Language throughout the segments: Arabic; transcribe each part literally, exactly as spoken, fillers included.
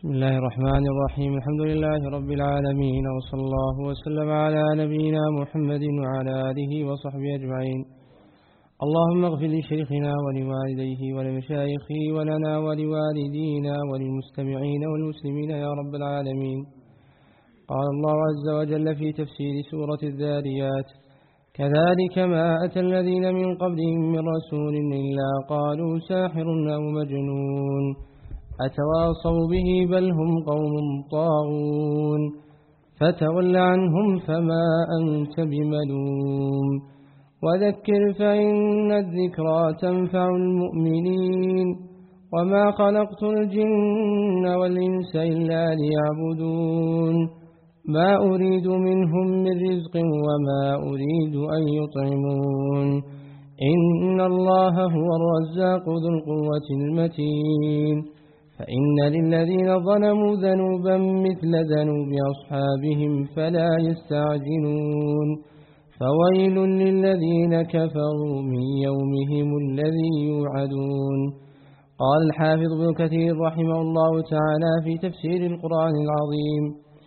بسم الله الرحمن الرحيم. الحمد لله رب العالمين، وصلى الله وسلم على نبينا محمد وعلى آله وصحبه أجمعين. اللهم اغفر لشيخنا ولوالديه ولمشايخه ولنا ولوالدينا وللمستمعين والمسلمين يا رب العالمين. قال الله عز وجل في تفسير سورة الذاريات: كذلك ما أتى الذين من قبلهم من رسول إلا قالوا ساحر أو مجنون أتواصوا به بل هم قوم طاغون فتول عنهم فما أنت بملوم وذكر فإن الذكرى تنفع المؤمنين وما خلقت الجن والإنس إلا ليعبدون ما أريد منهم من رزق وما أريد أن يطعمون إن الله هو الرزاق ذو القوة المتين. فإن للذين ظلموا ذنوبا مثل ذنوب أصحابهم فلا يستعجلون فويل للذين كفروا من يومهم الذي يوعدون. قال الحافظ ابن كثير رحمه الله تعالى في تفسير القرآن العظيم: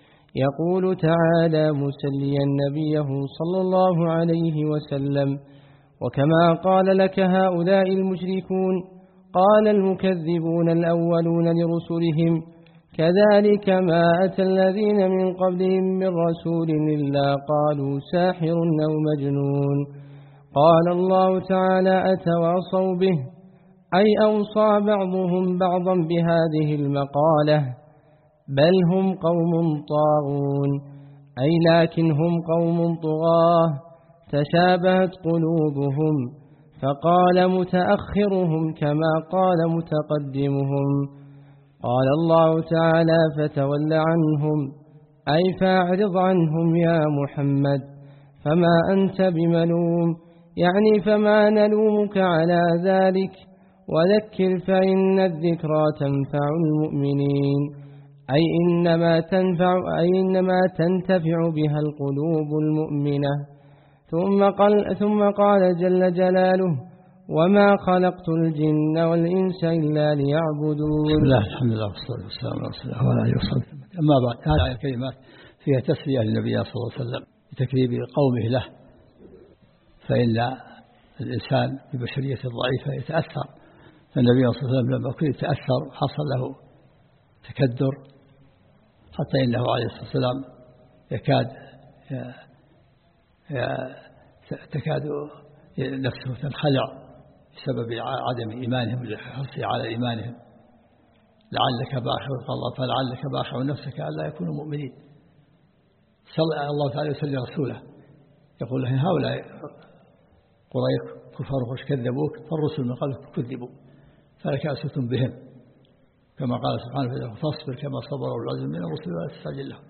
يقول تعالى مسليا نبيه صلى الله عليه وسلم: وكما قال لك هؤلاء المشركون قال المكذبون الأولون لرسلهم كذلك ما أتى الذين من قبلهم من رسول إلا قالوا ساحر أو مجنون. قال الله تعالى: أتواصوا به، أي أوصى بعضهم بعضا بهذه المقالة، بل هم قوم طاغون، أي لكن هم قوم طغاة تشابهت قلوبهم، فقال متأخرهم كما قال متقدمهم. قال الله تعالى: فتول عنهم، أي فاعرض عنهم يا محمد، فما أنت بملوم، يعني فما نلومك على ذلك، وذكر فإن الذكرى تنفع المؤمنين، أي إنما تنفع أي إنما تنتفع بها القلوب المؤمنة. ثم قال, ثم قال جل جلاله: وما خلقت الجن والإنس إلا ليعبدون. بسم الله الحمد لله والصلاة والسلام على رسول الله وعلى آله وصحبه. أما بعد، هذه الكلمات فيها تسلية للنبي صلى الله عليه وسلم بتكذيب قومه له، فإن الإنسان ببشرية ضعيفة يتأثر، فالنبي صلى الله عليه وسلم لما كان يتأثر حصل له تكدر، حتى إنه عليه الصلاة والسلام يكاد تكاد نفسه تنخلع بسبب عدم إيمانهم لحرصه على إيمانهم. لعلك باخع الله فلعلك باخع نفسك ألا يكونوا مؤمنين. صلى الله تعالى وسلم رسوله يقول له: هؤلاء قريش كفار وش كذبوك، فالرسل من قبلك كذبوا فلك أسوة بهم، كما قال سبحانه: فاصبر كما صبر أولو العزم من الرسل ولا تستعجل لهم.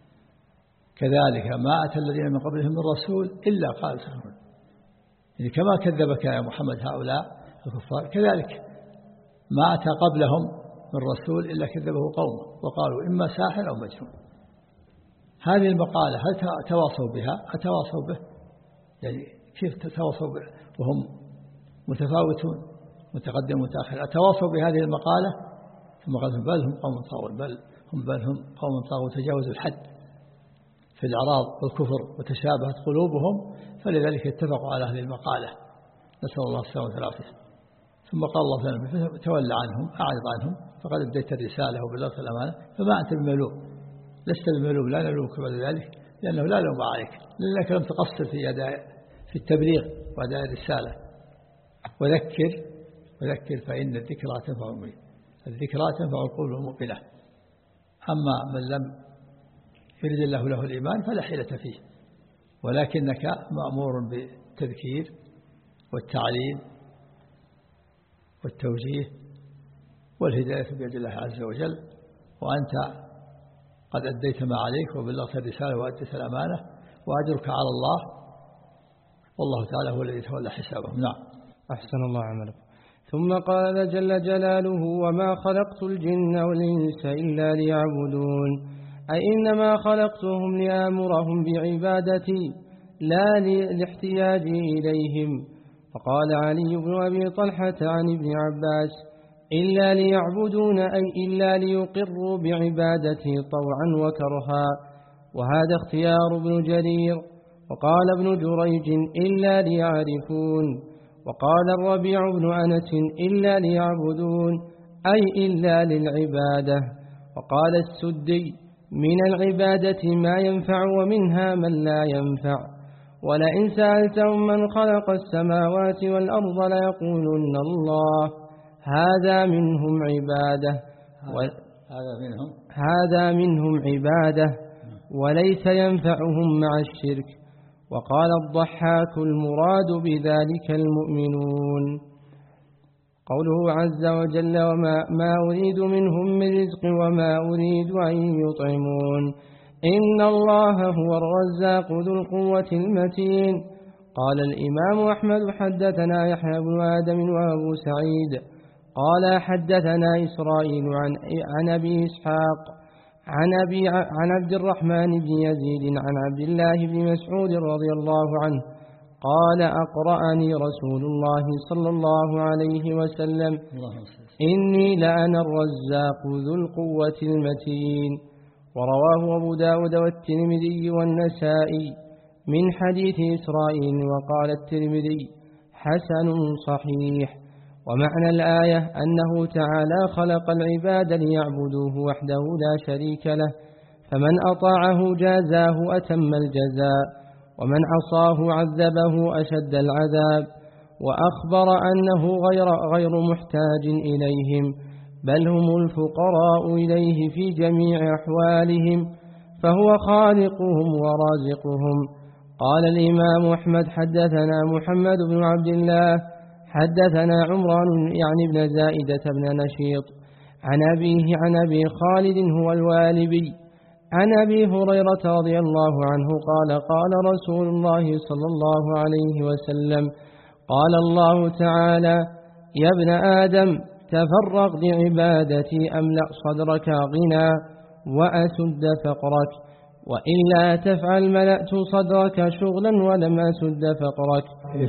كذلك ما أتى الذين من قبلهم من رسول إلا قال ساحر، يعني كما كذبك يا محمد هؤلاء الكفار، كذلك ما أتى قبلهم من رسول إلا كذبه قومه وقالوا إما ساحر أو مجنون. هذه المقالة هل تواصوا بها؟ أتواصوا به؟ يعني كيف تتواصوا به وهم متفاوتون متقدم متأخر؟ أتواصوا بهذه المقالة؟ ثم قال: بل هم قوم طاغون، بل هم بل هم قوم طاغون تجاوزوا الحد في الإعراض والكفر وتشابهت قلوبهم، فلذلك اتفقوا على هذه المقالة، نسأل الله السلامة والعافية. ثم قال الله تعالى: تولى عنهم، أعرض عنهم، فقد أديت الرسالة وبلغت الأمانة فما أنت بملوم، لست بملوم، لا نلومك بعد ذلك، لأنه لا لوم عليك، لأنك لم تقصر في أداء في التبليغ وأداء الرسالة. وذكر وذكر فإن الذكرى تنفع المؤمنين، الذكرى تنفع القلوب المؤمنة. أما من لم يريد الله له الإيمان فلا حيلة فيه، ولكنك مأمور بالتذكير والتعليم والتوجيه والهداية بيد الله عز وجل، وأنت قد أديت ما عليك وبلغت الرسالة وأديت الأمانة، وأجرك على الله، والله تعالى هو الذي يتولى حسابهم. نعم. أحسن الله عملك. ثم قال جل جلاله: وما خلقت الجن والإنس إلا ليعبدون، أي إنما خلقتهم لآمرهم بعبادتي لا لاحتياجي إليهم. فقال علي بن أبي طلحة عن ابن عباس: إلا ليعبدون أي إلا ليقروا بعبادته طوعا وكرها، وهذا اختيار ابن جرير. وقال ابن جريج إلا ليعرفون. وقال الربيع بن أنس إلا ليعبدون أي إلا للعبادة. وقال السدي من العبادة ما ينفع ومنها من لا ينفع، ولئن سألتهم من خلق السماوات والأرض ليقولن الله، هذا منهم عبادة هذا منهم هذا منهم عبادة وليس ينفعهم مع الشرك. وقال الضحاك المراد بذلك المؤمنون. قوله عز وجل وما ما أريد منهم من رزق وما أريد أن يطعمون، إن الله هو الرزاق ذو القوة المتين. قال الإمام أحمد حدثنا يحيى بن آدم وأبو سعيد قال حدثنا إسرائيل عن, عن أبي إسحاق عن, أبي عن عبد الرحمن بن يزيد عن عبد الله بن مسعود رضي الله عنه قال أقرأني رسول الله صلى الله عليه وسلم إني لأنا الرزاق ذو القوة المتين. ورواه أبو داود والترمذي والنسائي من حديث إسرائيل، وقال الترمذي حسن صحيح. ومعنى الآية أنه تعالى خلق العباد ليعبدوه وحده لا شريك له، فمن أطاعه جازاه أتم الجزاء، ومن عصاه عذبه أشد العذاب. وأخبر أنه غير, غير محتاج إليهم، بل هم الفقراء إليه في جميع أحوالهم، فهو خالقهم ورازقهم. قال الإمام أحمد حدثنا محمد بن عبد الله حدثنا عمران يعني ابن زائدة بن نشيط عن أبيه عن أبي خالد هو الوالبي عن أبي هريرة رضي الله عنه قال قال رسول الله صلى الله عليه وسلم قال الله تعالى يا ابن آدم تفرغ لعبادتي أملأ صدرك غنى وأسد فقرك، وإلا تفعل ملأت صدرك شغلا ولم أسد فقرك.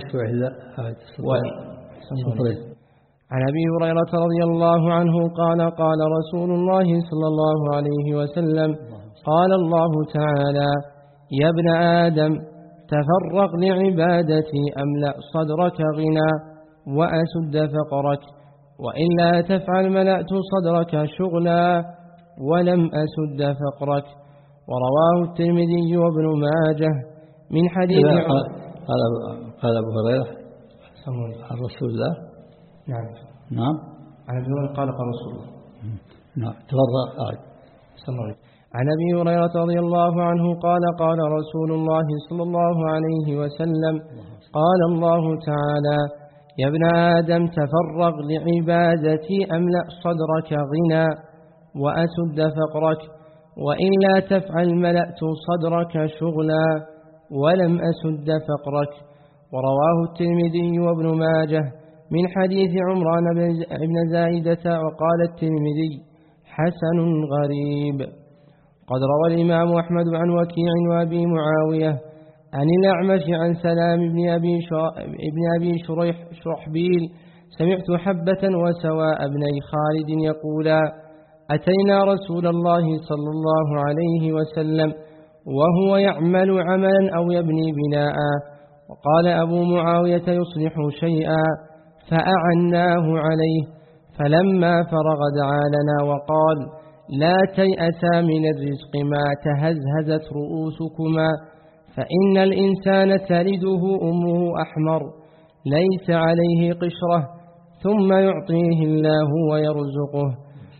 عن أبي هريرة رضي الله عنه قال قال رسول الله صلى الله عليه وسلم قال الله تعالى يا ابن آدم تفرغ لعبادتي أملأ صدرك غنى وأسد فقرك، وإلا تفعل ملأت صدرك شغلا ولم أسد فقرك. ورواه الترمذي وابن ماجه من حديث قال قال أبو هريرة عن رسول الله. نعم نعم عن أبي هريرة قال قال رسول الله. نعم تفرغ آه. عن أبي هريرة رضي الله عنه قال قال رسول الله صلى الله عليه وسلم قال الله تعالى يا ابن آدم تفرغ لعبادتي أملأ صدرك غنى وأسد فقرك، وإلا تفعل ملأت صدرك شغلا ولم أسد فقرك. ورواه الترمذي وابن ماجه من حديث عمران بن زائدة. وقال الترمذي حسن غريب. قد روى الإمام أحمد عن وكيع وأبي معاوية عن الأعمش عن سلام بن أبي, ابن أبي شريح شرحبيل سمعت حبة وسواء بني خالد يقولا أتينا رسول الله صلى الله عليه وسلم وهو يعمل عملا أو يبني بناء، وقال أبو معاوية يصلح شيئا فأعناه عليه، فلما فرغ دعا لنا وقال لا تيأسا من الرزق ما تهزهزت رؤوسكما، فإن الإنسان تلده أمه أحمر ليس عليه قشرة ثم يعطيه الله ويرزقه.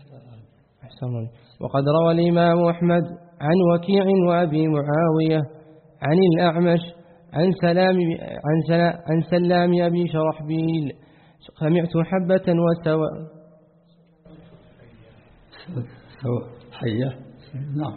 وقد روى الإمام أحمد عن وكيع وأبي معاوية عن الأعمش عن سلام, عن سلام, عن سلام أبي شرحبيل سمعت حبة وسواء حية نعم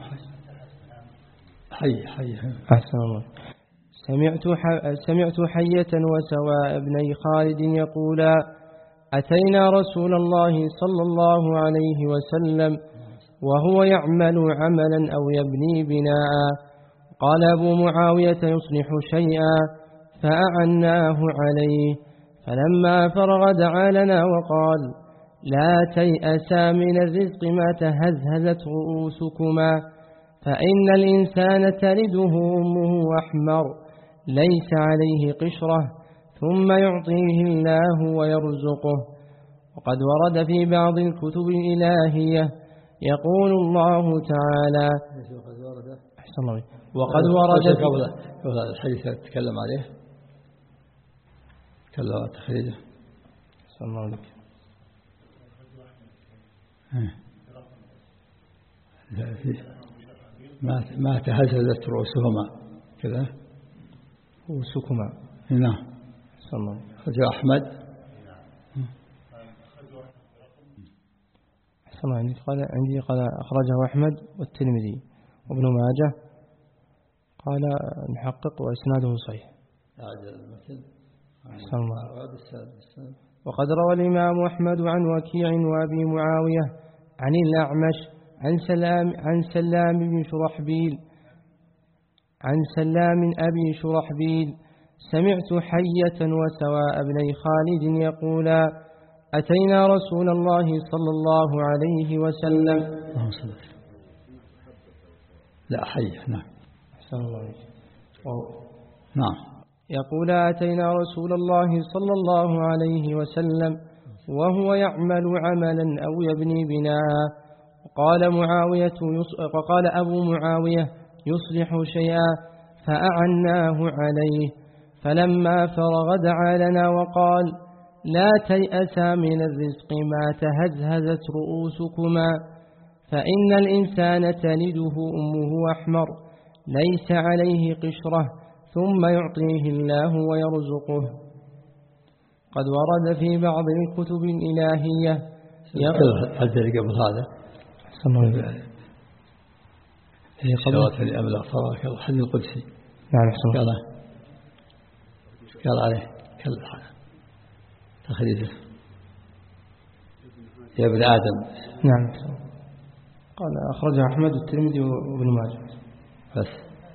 حي حي أحسن الله. سمعت سمعت حية وسواء بني خالد يقولا أتينا رسول الله صلى الله عليه وسلم وهو يعمل عملا أو يبني بناء، قال أبو معاوية يصلح شيئا فأعناه عليه، فلما فرغ دعا لنا وقال لا تيأسا من الرزق ما تهزهزت رؤوسكما فإن الإنسان تلده أمه أحمر ليس عليه قشرة ثم يعطيه الله ويرزقه. وقد ورد في بعض الكتب الإلهية يقول الله تعالى أحسن الله وقد ورد قبل هذا الحديث تتكلم عليه تكلم تخريجه أحسن الله لك ما ما تهززت رؤوسهما كذا رؤوسكما نعم أحسن الله خرج أحمد أحسن الله عندي قال عندي قال أخرجه أحمد والترمذي وابن ماجه قال المحقق وإسناده صحيح. أحسن الله. وقد روى الإمام أحمد عن وكيع وأبي معاوية عن الأعمش عن سلام عن سلام بن شرحبيل عن سلام أبي شرحبيل سمعت حية وسواء بني خالد يقولا أتينا رسول الله صلى الله عليه وسلم لا حية نعم أحسن الله نعم يقول أتينا رسول الله صلى الله عليه وسلم وهو يعمل عملا أو يبني بناء وقال معاوية وقال أبو معاوية يصلح شيئا فأعناه عليه فلما فرغ دعا لنا وقال لا تيأسا من الرزق ما تهزهزت رؤوسكما فإن الإنسان تلده أمه أحمر ليس عليه قشرة ثم يعطيه الله ويرزقه. قد ورد في بعض الكتب الإلهية هذا قبل هذا هي صلاة الأملاء صلاة الحديث القدسي نعم أحسن قال قال عليه كل تخريجه يا ابن آدم نعم قال أخرجه أحمد والترمذي وابن ماجه بس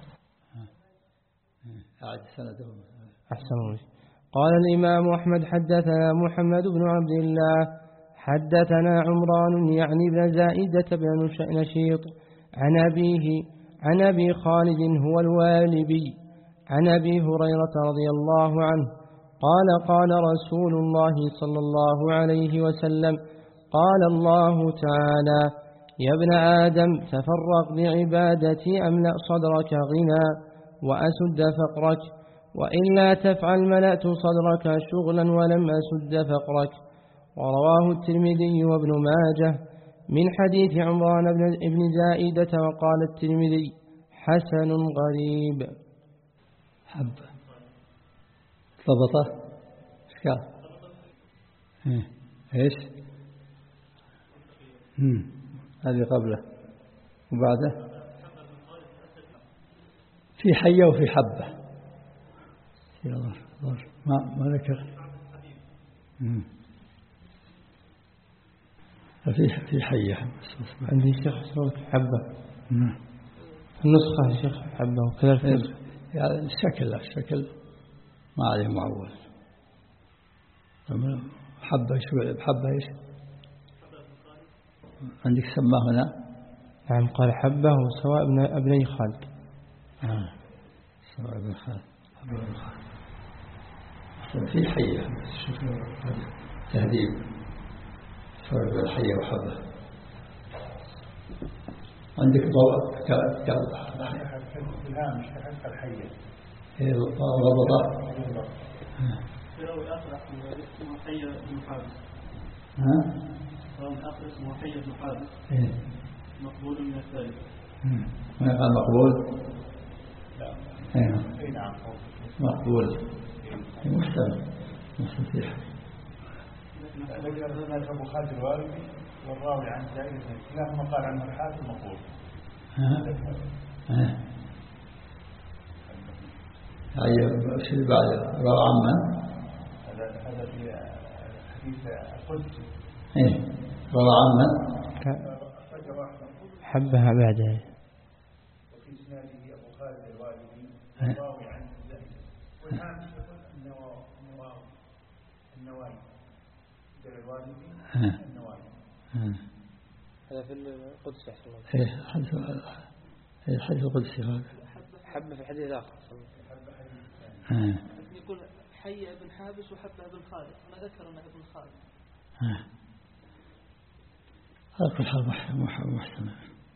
أعد سنده أحسن الله. قال الإمام أحمد حدثنا محمد بن عبد الله حدثنا عمران يعني بن زائدة بن نشيط عن أبيه عن أبي خالد هو الوالبي عن أبي هريرة رضي الله عنه قال قال رسول الله صلى الله عليه وسلم قال الله تعالى يا ابن آدم تفرق بعبادتي أملأ صدرك غنى وأسد فقرك وإلا تفعل ملأت صدرك شغلا ولم أسد فقرك. ورواه الترمذي وابن ماجه من حديث عمران بن زائدة وقال الترمذي حسن غريب. حب ضبطه ايش قال ايش امم هذه قبله وبعده في حية وفي حبة ما ما ذكر في في حية عندي شيخ صوت حبة النسخة شيخ حبة وكذا يعني الشكل الشكل ما عليه معول حبة شو حبة ايش عندك سماه هنا نعم قال حبة وسواء ابن ابني خالد آه. سواء ابن خالد ابن خالد في حية تهذيب فرق بين الحية وحبة عندك ضوء الهامش تحت الحية ربطة لو الآخر اسمه حية بن حابس ها لو الآخر اسمه حية بن حابس مقبول من الثالث ما قال مقبول لا اي نعم مقبول مستمع مستطيع ذكر ذلك أبو خالد الوالدي والراوي عن زائدة كلاهما قال عنه الحافظ مقبول ها أي شيء بعد روى عما هذا هذا في حديث القدسي إيه روى عما حبها بعدها وفي إسناده أبو خالد الوالدي والراوي عن زائدة والهامش يقول النواوي النواوي النواوي الوالدي النواوي هذا في القدس أحسن الله. إيه حديث الحديث القدسي هذا. حبة في الحديث الآخر. يقول حي ابن حابس وحبة ابن خالد، أنا ذكر أنه ابن خالد. هذا كل حال محسن.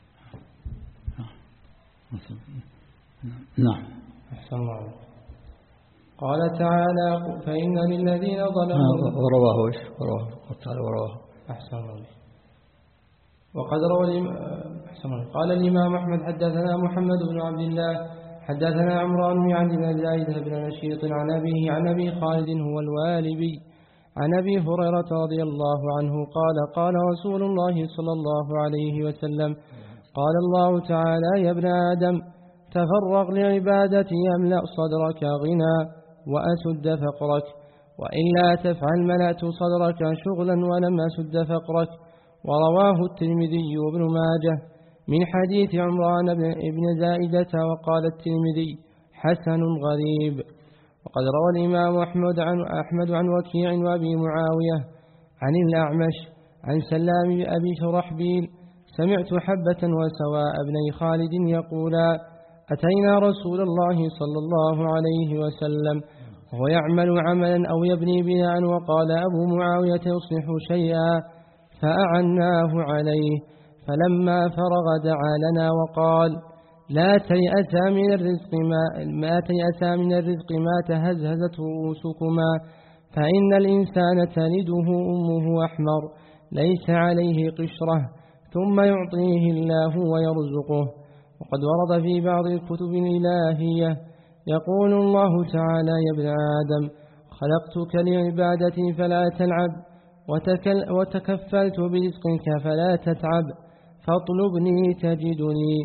نعم. أحسن الله. قال تعالى فإن للذين ظلموا ورواه إيش ورواه تعالى ورواه. أحسن الله. وقد روى قال الإمام أحمد حدثنا محمد بن عبد الله حدثنا عمران عن ابن زايد بن نشيط عن أبيه عن أبي خالد هو الوالبي عن أبي هريرة رضي الله عنه قال قال رسول الله صلى الله عليه وسلم قال الله تعالى يا ابن آدم تفرغ لعبادتي أملأ صدرك غنى وأسد فقرك وإلا تفعل ملأت صدرك شغلا ولم أسد فقرك. ورواه الترمذي وابن ماجه من حديث عمران بن زائدة وقال الترمذي حسن غريب. وقد روى الإمام أحمد عن, أحمد عن وكيع وأبي معاوية عن الأعمش عن سلام أبي شرحبيل سمعت حبة وسواء بني خالد يقولا أتينا رسول الله صلى الله عليه وسلم وهو يعمل عملا أو يبني بناء وقال أبو معاوية يصلح شيئا فأعناه عليه فلما فرغ دعا لنا وقال لا تيأسا من الرزق ما, ما تيأسا من الرزق ما تهزهزت رؤوسكما فإن الإنسان تلده أمه أحمر ليس عليه قشرة ثم يعطيه الله ويرزقه. وقد ورد في بعض الكتب الإلهية يقول الله تعالى يا ابن آدم خلقتك لعبادتي فلا تلعب وتكفلت برزقك فلا تتعب فاطلبني تجدني.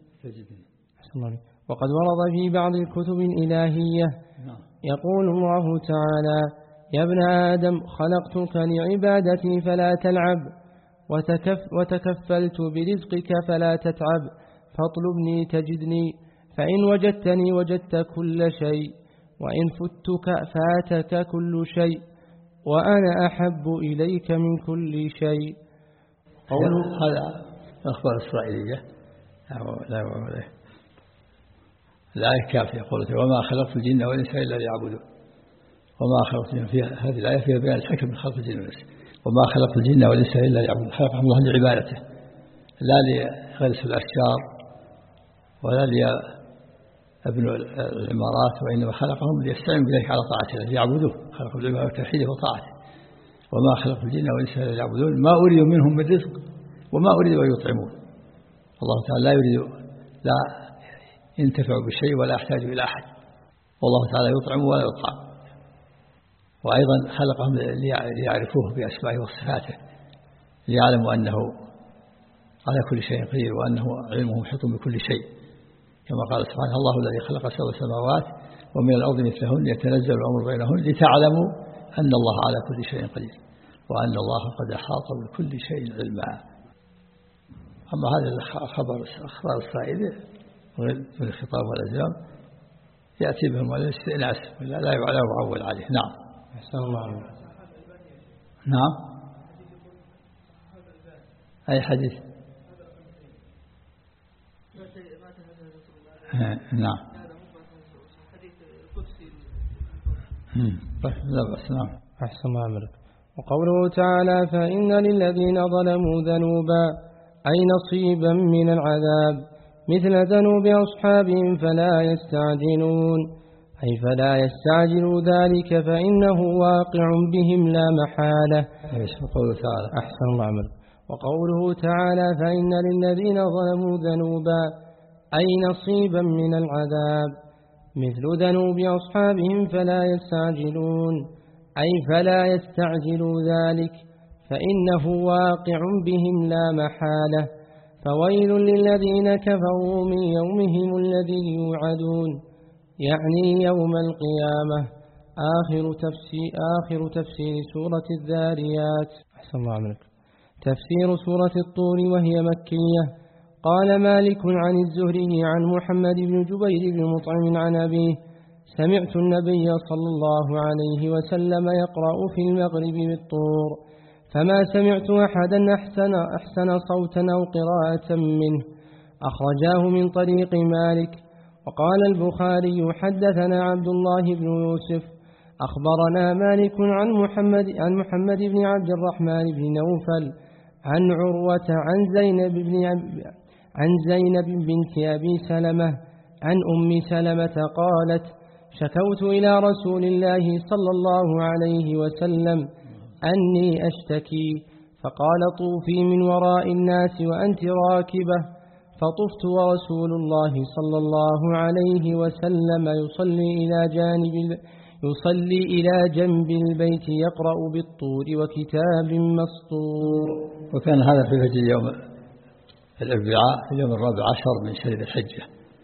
وقد ورد في بعض الكتب الإلهية يقول الله تعالى يا ابن آدم خلقتك لعبادتي فلا تلعب وتكف وتكفلت برزقك فلا تتعب فاطلبني تجدني فإن وجدتني وجدت كل شيء وإن فتك فاتك كل شيء وأنا أحب إليك من كل شيء. قوله هذا أخبار إسرائيلية لا ولا الآية كافية قولت وما خلقت الجن والإنس إلا ليعبدون وما خلقت الجن فيها هذه الآية فيها بيان الحكم من خلق الجن والإنس وما خلقت الجن والإنس إلا ليعبدون خلقهم الله لعبادته لا لغرس الأشجار ولا لابن العمارات وإنما خلقهم ليستعينوا بذلك على طاعته ليعبدوه خلقوا العبادة والتوحيد وطاعته وما خلقت الجن والإنس إلا ليعبدون ما أريد منهم من رزق وما أريد أن يطعمون. الله تعالى لا يريد لا ينتفع بشيء ولا يحتاج إلى أحد والله تعالى يطعم ولا يطعم. وأيضا خلقهم ليعرفوه بأسمائه وصفاته ليعلموا أنه على كل شيء قدير وأنه علمه محيط بكل شيء كما قال سبحانه الله الذي خلق سبع سماوات ومن الأرض مثلهن يتنزل الأمر بينهن لتعلموا أن الله على كل شيء قدير وأن الله قد أحاط بكل شيء علما. أما هذا الخبر أخبار السائدة من الخطاب والأزلام يأتي بهم على الاستئناس لا لا يعول عليه. نعم. أحسن الله عليك. نعم. أي حديث؟ نعم. لا بأس. نعم. أحسن الله عليك. وقوله تعالى فإن للذين ظلموا ذنوبا أي نصيبا من العذاب مثل ذنوب أصحابهم فلا يستعجلون أي فلا يستعجلوا ذلك فإنه واقع بهم لا محالة. وقوله تعالى أحسن الله عليك. وقوله تعالى فإن للذين ظلموا ذنوبا أي نصيبا من العذاب مثل ذنوب أصحابهم فلا يستعجلون أي فلا يستعجلوا ذلك فإنه واقع بهم لا محالة. فويل للذين كفروا من يومهم الذي يوعدون يعني يوم القيامة. آخر تفسير, آخر تفسير سورة الذاريات. أحسن الله عليك. تفسير سورة الطور وهي مكية. قال مالك عن الزهري عن محمد بن جبير بن مطعم عن أبيه سمعت النبي صلى الله عليه وسلم يقرأ في المغرب بالطور فما سمعت أحدا أحسن, أحسن صوتا أو قراءة منه. أخرجاه من طريق مالك. وقال البخاري حدثنا عبد الله بن يوسف أخبرنا مالك عن محمد, عن محمد بن عبد الرحمن بن نوفل عن عروة عن زينب, بن عن زينب بنت أبي سلمة عن أم سلمة قالت شكوت إلى رسول الله صلى الله عليه وسلم أني أشتكي، فقال طوفي من وراء الناس وأنت راكبة، فطفت ورسول الله صلى الله عليه وسلم يصلي إلى جانب يصلي إلى جنب البيت يقرأ بالطور وكتاب مسطور. وكان هذا في فجر يوم الأربعاء في اليوم الرابع عشر من شهر الحجة،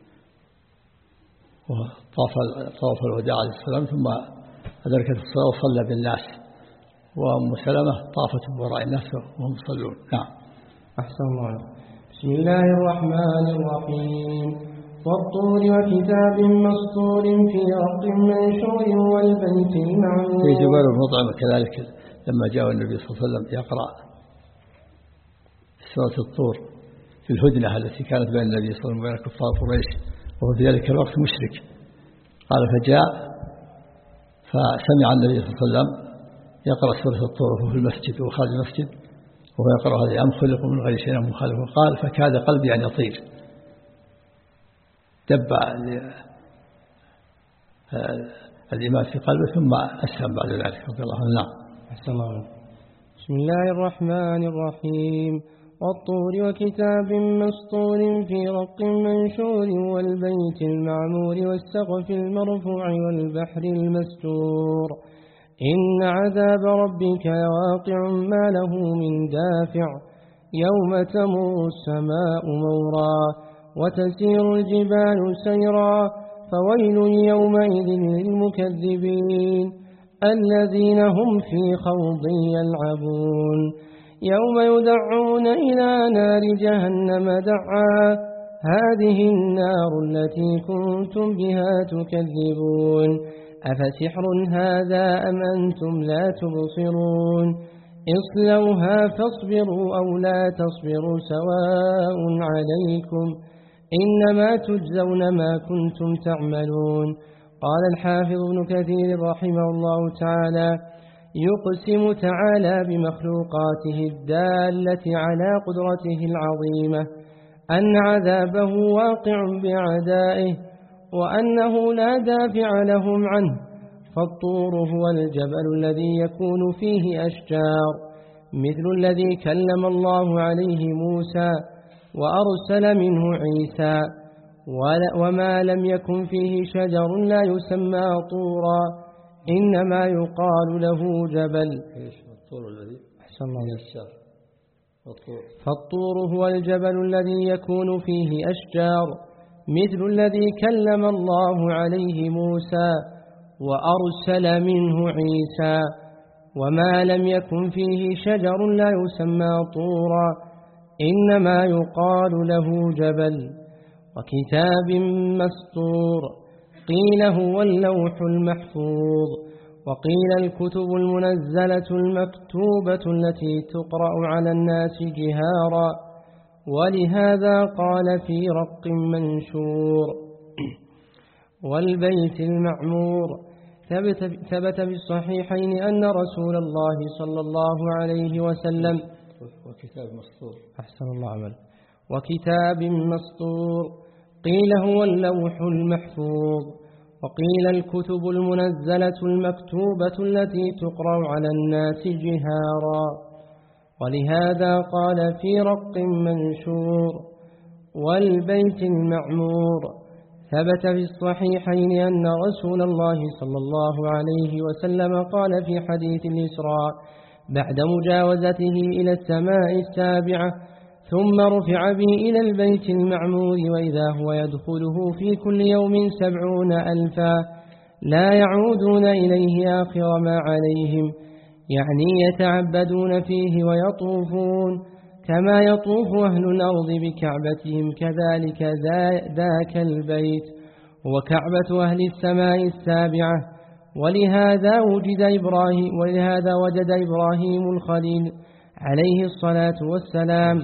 وطاف طاف الوداع عليه السلام ثم أدركت الصلاة وصلى بالناس، وأم سلمة طافت وراء الناس وهم يصلون. نعم. أحسن الله. بسم الله الرحمن الرحيم. والطور وكتاب مسطور في رق منشور والبيت المعمور. في جبال المطعم كذلك لما جاء النبي صلى الله عليه وسلم يقرأ سورة الطور في الهدنة التي كانت بين النبي صلى الله عليه وسلم وبين كفار قريش، وهو في ذلك الوقت مشرك. قال فجاء فسمع النبي صلى الله عليه وسلم يقرأ سورة الطور وهو في المسجد وخارج المسجد وهو يقرأ هذه أم خلقوا من غير شيء مخالف. قال فكاد قلبي أن يطير، دب الإيمان في قلبه ثم أسلم بعد ذلك رضي الله عنه. أحسن الله. بسم الله الرحمن الرحيم. والطور وكتاب مسطور في رق منشور والبيت المعمور والسقف المرفوع والبحر المسجور. إن عذاب ربك لواقع ما له من دافع يوم تمر السماء مورا وتسير الجبال سيرا فويل يومئذ للمكذبين الذين هم في خوض يلعبون. يوم يدعون إلى نار جهنم دعا هذه النار التي كنتم بها تكذبون أفسحر هذا أم أنتم لا تبصرون اصلوها فاصبروا أو لا تصبروا سواء عليكم إنما تجزون ما كنتم تعملون. قال الحافظ ابن كثير رحمه الله تعالى يقسم تعالى بمخلوقاته الدالة على قدرته العظيمة أن عذابه واقع بعدائه وأنه لا دافع لهم عنه. فالطور هو الجبل الذي يكون فيه أشجار مثل الذي كلم الله عليه موسى وأرسل منه عيسى، وما لم يكن فيه شجر لا يسمى طورا إنما يقال له جبل. فالطور هو الجبل الذي يكون فيه أشجار مثل الذي كلم الله عليه موسى وأرسل منه عيسى، وما لم يكن فيه شجر لا يسمى طورا إنما يقال له جبل. وكتاب مسطور قيل هو اللوح المحفوظ، وقيل الكتب المنزلة المكتوبة التي تقرأ على الناس جهارا، ولهذا قال في رق منشور. والبيت المعمور ثبت, ثبت بالصحيحين أن رسول الله صلى الله عليه وسلم وكتاب مسطور. أحسن الله عمل. وكتاب مسطور قيل هو اللوح المحفوظ، وقيل الكتب المنزلة المكتوبة التي تقرأ على الناس جهارا، ولهذا قال في رق منشور. والبيت المعمور ثبت في الصحيحين أن رسول الله صلى الله عليه وسلم قال في حديث الإسراء بعد مجاوزته إلى السماء السابعة ثم رفع بي إلى البيت المعمور وإذا هو يدخله في كل يوم سبعون ألفا لا يعودون إليه آخر ما عليهم، يعني يتعبدون فيه ويطوفون كما يطوف أهل الأرض بكعبتهم كذلك ذاك البيت وكعبة أهل السماء السابعة ولهذا وجد إبراهيم ولهذا وجد إبراهيم الخليل عليه الصلاة والسلام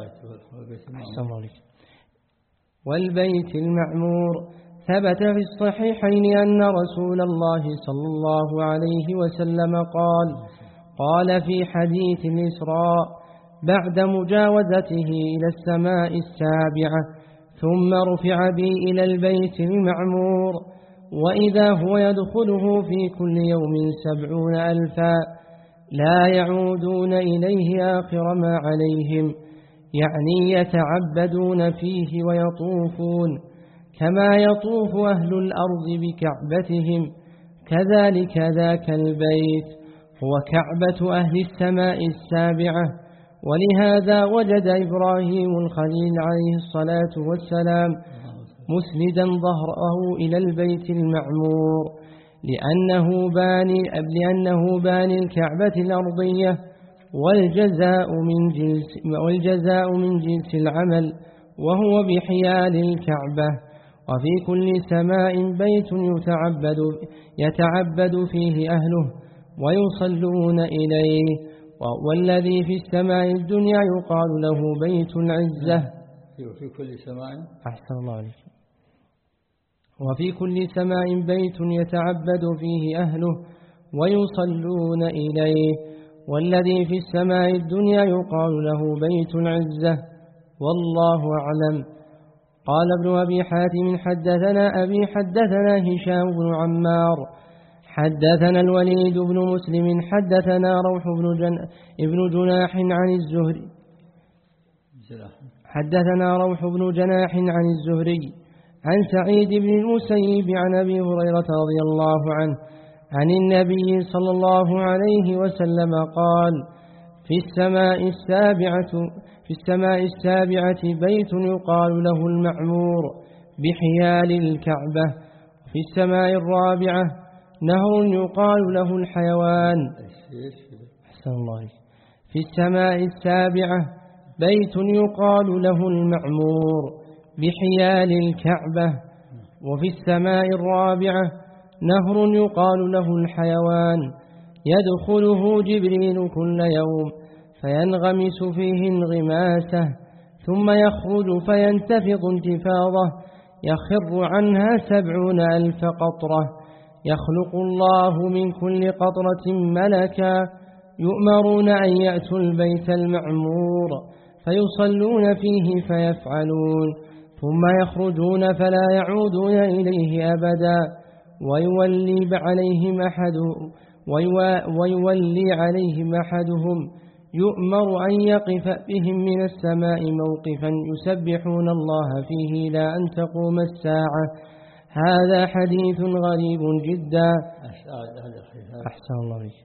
والبيت المعمور. ثبت في الصحيحين أن رسول الله صلى الله عليه وسلم قال قال في حديث الإسراء بعد مجاوزته إلى السماء السابعة: ثم رفع بي إلى البيت المعمور وإذا هو يدخله في كل يوم سبعون ألفا لا يعودون إليه آخر ما عليهم، يعني يتعبدون فيه ويطوفون كما يطوف أهل الأرض بكعبتهم، كذلك ذاك البيت هو كعبة أهل السماء السابعة. ولهذا وجد إبراهيم الخليل عليه الصلاة والسلام مسندا ظهره إلى البيت المعمور لأنه باني, لأنه باني الكعبة الأرضية، والجزاء من جنس, والجزاء من جنس العمل، وهو بحيال الكعبة. وفي كل سماء بيت يتعبد, يتعبد فيه أهله ويصلون إليه، والذي في السماء الدنيا يقال له بيت العزة. في كل سماء أحسن الله عليك. وفي كل سماء بيت يتعبد فيه أهله ويصلون إليه، والذي في السماء الدنيا يقال له بيت العزة، والله أعلم. قال ابن أبي حاتم حدثنا أبي حدثنا هشام بن عمار حدثنا الوليد بن مسلم حدثنا روح بن جن... ابن جناح عن الزهري حدثنا روح بن جناح عن الزهري عن سعيد بن المسيب عن أبي هريرة رضي الله عنه عن النبي صلى الله عليه وسلم قال: في السماء السابعة في السماء السابعة بيت يقال له المعمور بحيال الكعبة، في السماء الرابعة نهر يقال له الحيوان. أحسن الله. في السماء السابعة بيت يقال له المعمور بحيال الكعبة، وفي السماء الرابعة نهر يقال له الحيوان يدخله جبريل كل يوم فينغمس فيه انغماسه، ثم يخرج فينتفض انتفاضه يخر عنها سبعون ألف قطرة، يخلق الله من كل قطرة ملكا يؤمرون أن يأتوا البيت المعمور فيصلون فيه فيفعلون، ثم يخرجون فلا يعودون إليه أبدا، ويولي عليهم أحدهم ويولي عليهم أحدهم يؤمر أن يقف بهم من السماء موقفا يسبحون الله فيه إلى أن تقوم الساعة. هذا حديث غريب جدا. أحسن الله بك.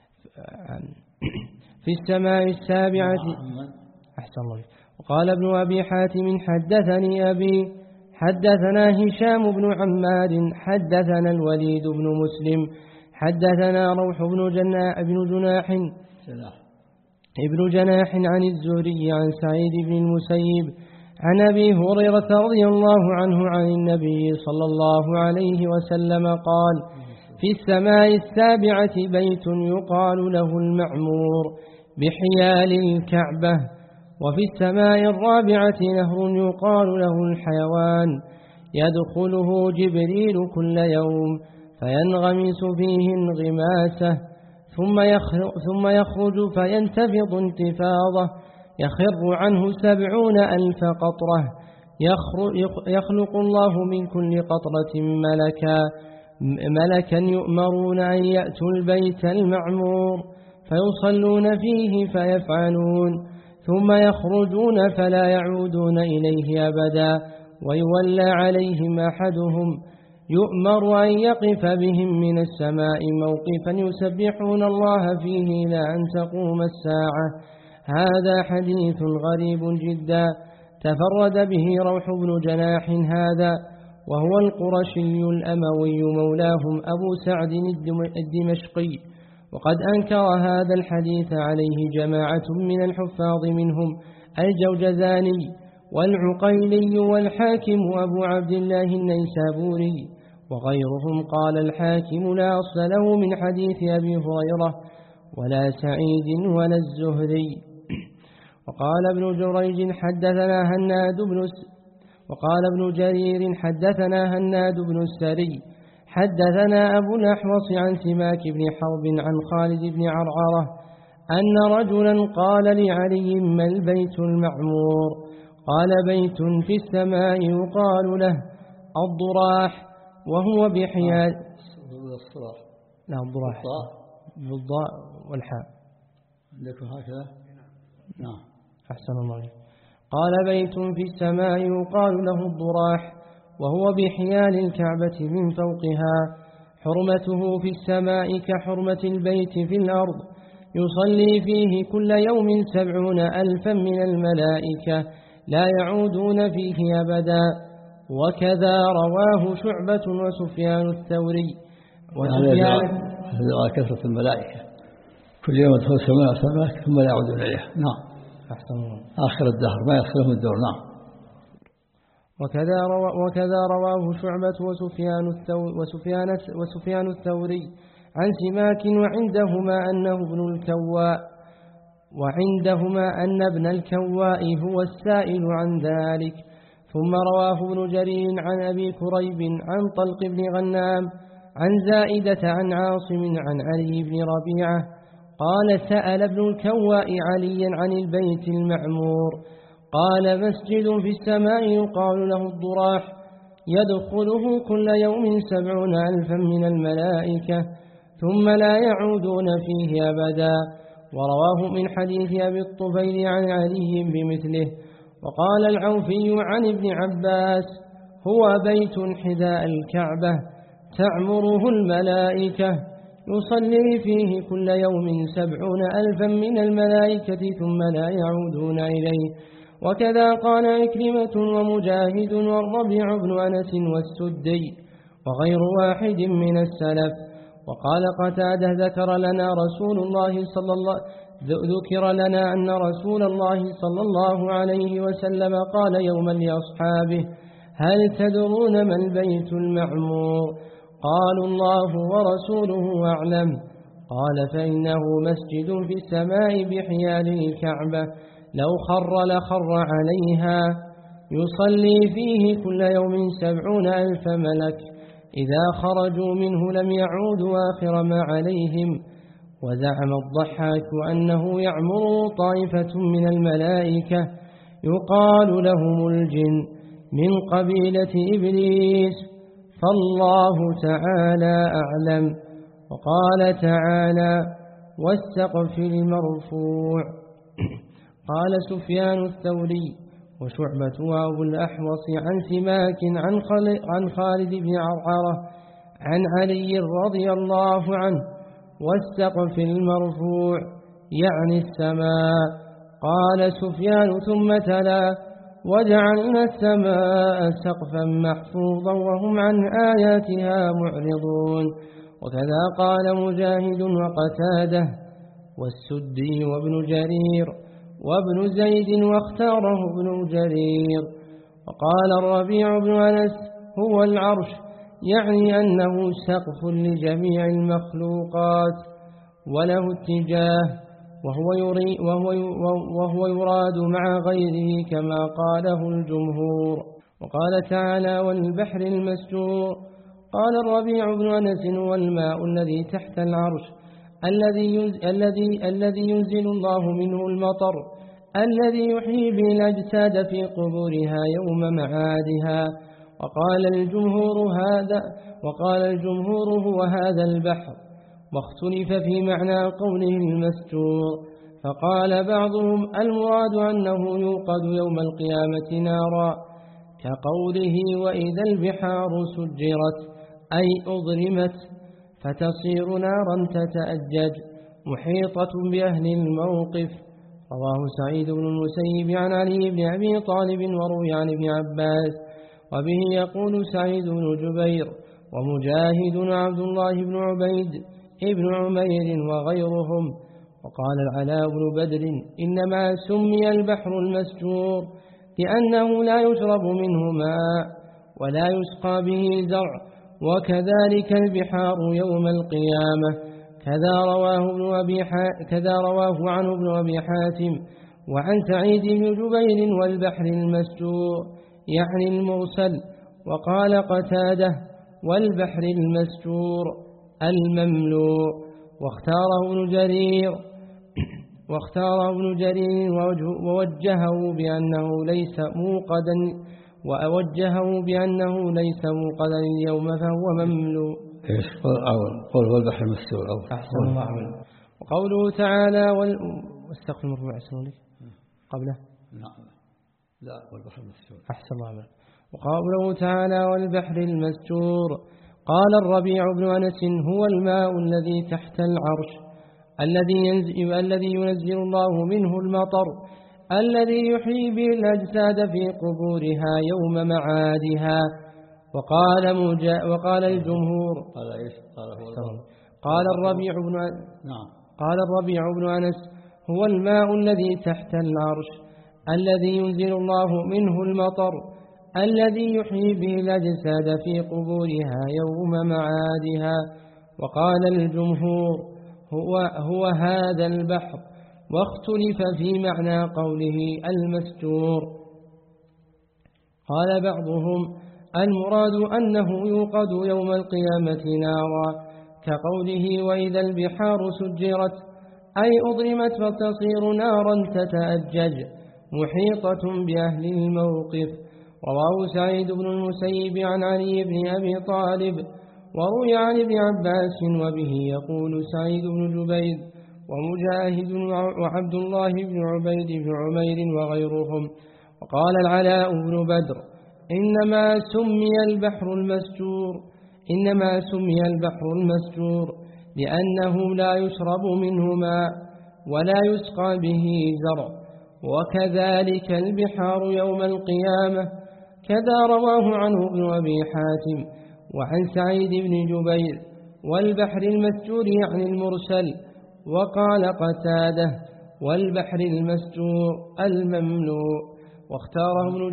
في السماء السابعة. أحسن الله بك. وقال ابن أبي حاتم حدثني أبي حدثنا هشام بن عماد حدثنا الوليد بن مسلم حدثنا روح بن جناح بن جناح ابن جناح عن الزهري عن سعيد بن المسيب عن أبي هريرة رضي الله عنه عن النبي صلى الله عليه وسلم قال: في السماء السابعة بيت يقال له المعمور بحيال الكعبة، وفي السماء الرابعة نهر يقال له الحيوان يدخله جبريل كل يوم فينغمس فيه انغماسه، ثم يخرج, ثم يخرج فينتفض انتفاضه يخر عنه سبعون ألف قطرة، يخلق الله من كل قطرة ملكا ملكا يؤمرون أن يأتوا البيت المعمور فيصلون فيه فيفعلون، ثم يخرجون فلا يعودون إليه أبدا، ويولى عليهم أحدهم يؤمر أن يقف بهم من السماء موقفا يسبحون الله فيه إلى أن تقوم الساعة. هذا حديث غريب جدا تفرد به روح بن جناح هذا، وهو القرشي الأموي مولاهم أبو سعد الدمشقي، وقد أنكر هذا الحديث عليه جماعة من الحفاظ منهم الجوجزاني والعقيلي والحاكم أبو عبد الله النيسابوري وغيرهم. قال الحاكم لا أصل له من حديث أبي هريرة ولا سعيد ولا الزهري. وقال ابن جريج حدثنا هناد بن وقال ابن جرير حدثنا هناد بن السري حدثنا أبو الأحوص عن سماك بن حرب عن خالد بن عرعرة أن رجلا قال لعلي ما البيت المعمور؟ قال بيت في السماء يقال له الضراح وهو بحيال لا الضراح بالضاء والحاء عندكم هكذا نعم أحسن الله. قال بيت في السماء يقال له الضراح وهو بحيال الكعبة من فوقها، حرمته في السماء كحرمة البيت في الأرض، يصلي فيه كل يوم سبعون ألفا من الملائكة لا يعودون فيه أبدا. وكذا رواه شعبة وسفيان الثوري وسفيان هذا كثرة الملائكة كل يوم يدخل سبعون ألف ملك ثم لا يعودون إليه. نعم أحسن الله. آخر الدهر ما يدخلهم الدور. نعم. وكذا روا وكذا رواه شعبة وسفيان الثوري وسفيان وسفيان الثوري عن سماك وعندهما أنه ابن الكواء وعندهما أن ابن الكواء هو السائل عن ذلك. ثم رواه ابن جرير عن أبي كريب عن طلق بن غنام عن زائدة عن عاصم عن علي بن ربيعة قال سأل ابن الكواء عليا عن البيت المعمور قال مسجد في السماء يقال له الضراح يدخله كل يوم سبعون ألفا من الملائكة ثم لا يعودون فيه أبدا. ورواه من حديث أبي الطفيل عن علي بمثله. وقال العوفي عن ابن عباس هو بيت حذاء الكعبة تعمره الملائكة يصلي فيه كل يوم سبعون ألفا من الملائكة ثم لا يعودون إليه. وكذا قال عكرمة ومجاهد والربيع بن أنس والسدي وغير واحد من السلف. وقال قتادة ذكر لنا رسول الله صلى الله ذكر لنا أن رسول الله صلى الله عليه وسلم قال يوما لأصحابه هل تدرون ما البيت المعمور؟ قالوا الله ورسوله أعلم. قال فإنه مسجد في السماء بحيال الكعبة لو خر لخر عليها يصلي فيه كل يوم سبعون ألف ملك إذا خرجوا منه لم يعودوا آخر ما عليهم. وزعم الضحاك أنه يعمر طائفة من الملائكة يقال لهم الجن من قبيلة إبليس فالله تعالى أعلم. وقال تعالى والسقف المرفوع. قال سفيان الثوري وشعبة وأبو الأحوص عن سماك عن خالد بن عرعرة عن علي رضي الله عنه والسقف المرفوع يعني السماء. قال سفيان ثم تلا وجعلنا السماء سقفا محفوظا وهم عن آياتها معرضون. وكذا قال مجاهد وقتاده والسدي وابن جرير وابن زيد واختاره ابن جرير. وقال الربيع بن أنس هو العرش يعني أنه سقف لجميع المخلوقات وله اتجاه وهو, يري وهو, وهو يراد مع غيره كما قاله الجمهور. وقال تعالى والبحر المسجور. قال الربيع بن أنس والماء الذي تحت العرش الذي الذي الذي ينزل الله منه المطر الذي يحيي به الأجساد في قبورها يوم معادها. وقال الجمهور هذا وقال الجمهور هو هذا البحر. واختلف في معنى قوله المسجور فقال بعضهم المراد أنه يوقد يوم القيامة نارا كقوله وإذا البحار سجرت أي أظلمت فتصير نارا تتأجج محيطة بأهل الموقف. رواه سعيد بن المسيب عن علي بن أبي طالب وروي عن ابن عباس وبه يقول سعيد بن جبير ومجاهد وعبد الله بن عبيد ابن عمير وغيرهم. وقال العلاء بن بدر إنما سمي البحر المسجور لأنه لا يشرب منه ماء ولا يسقى به زرع وكذلك البحار يوم القيامة. كذا رواه, ابن أبي كذا رواه عنه ابن أبي حاتم وعن سعيد بن جبير والبحر المسجور يعني المرسل. وقال قتادة والبحر المسجور المملوء. واختاره ابن جرير واختاره ابن جرير ووجهه بأنه ليس موقدا وأوجهه بأنه ليس موقدا اليوم فهو مملوء. ايش قول والبحر المسجور أو أحسن الله عمله. وقوله تعالى وال... واستغفر الله عز قبله نعم لا والبحر المسجور أحسن الله عمله. وقوله تعالى والبحر المسجور. قال الربيع بن أنس هو الماء الذي تحت العرش الذي ينزل, الذي ينزل الله منه المطر الذي يحيي به الأجساد في قبورها يوم معادها. وقال, مجا وقال الجمهور قال إيش قال هو قال الربيع بن نعم قال الربيع بن أنس هو الماء الذي تحت العرش الذي ينزل الله منه المطر الذي يحيي به الأجساد في قبورها يوم معادها. وقال الجمهور هو, هو هذا البحر. واختلف في معنى قوله المسجور. قال بعضهم المراد أنه يوقد يوم القيامة نارا كقوله وإذا البحار سجرت أي أضرمت فتصير نارا تتأجج محيطة بأهل الموقف. رواه سعيد بن المسيب عن علي بن أبي طالب وروي عن ابن عباس وبه يقول سعيد بن جبير ومجاهد وعبد الله بن عبيد بن عمير وغيرهم. وقال العلاء بن بدر إنما سمي البحر المسجور إنما سمي البحر المسجور لأنه لا يشرب منه ماء ولا يسقى به زرع. وكذلك البحار يوم القيامة. كذا رواه عنه ابن أبي حاتم وعن سعيد بن جبير والبحر المسجور يعني المرسل. وقال قتادة والبحر المسجور المملوء. واختاره ابن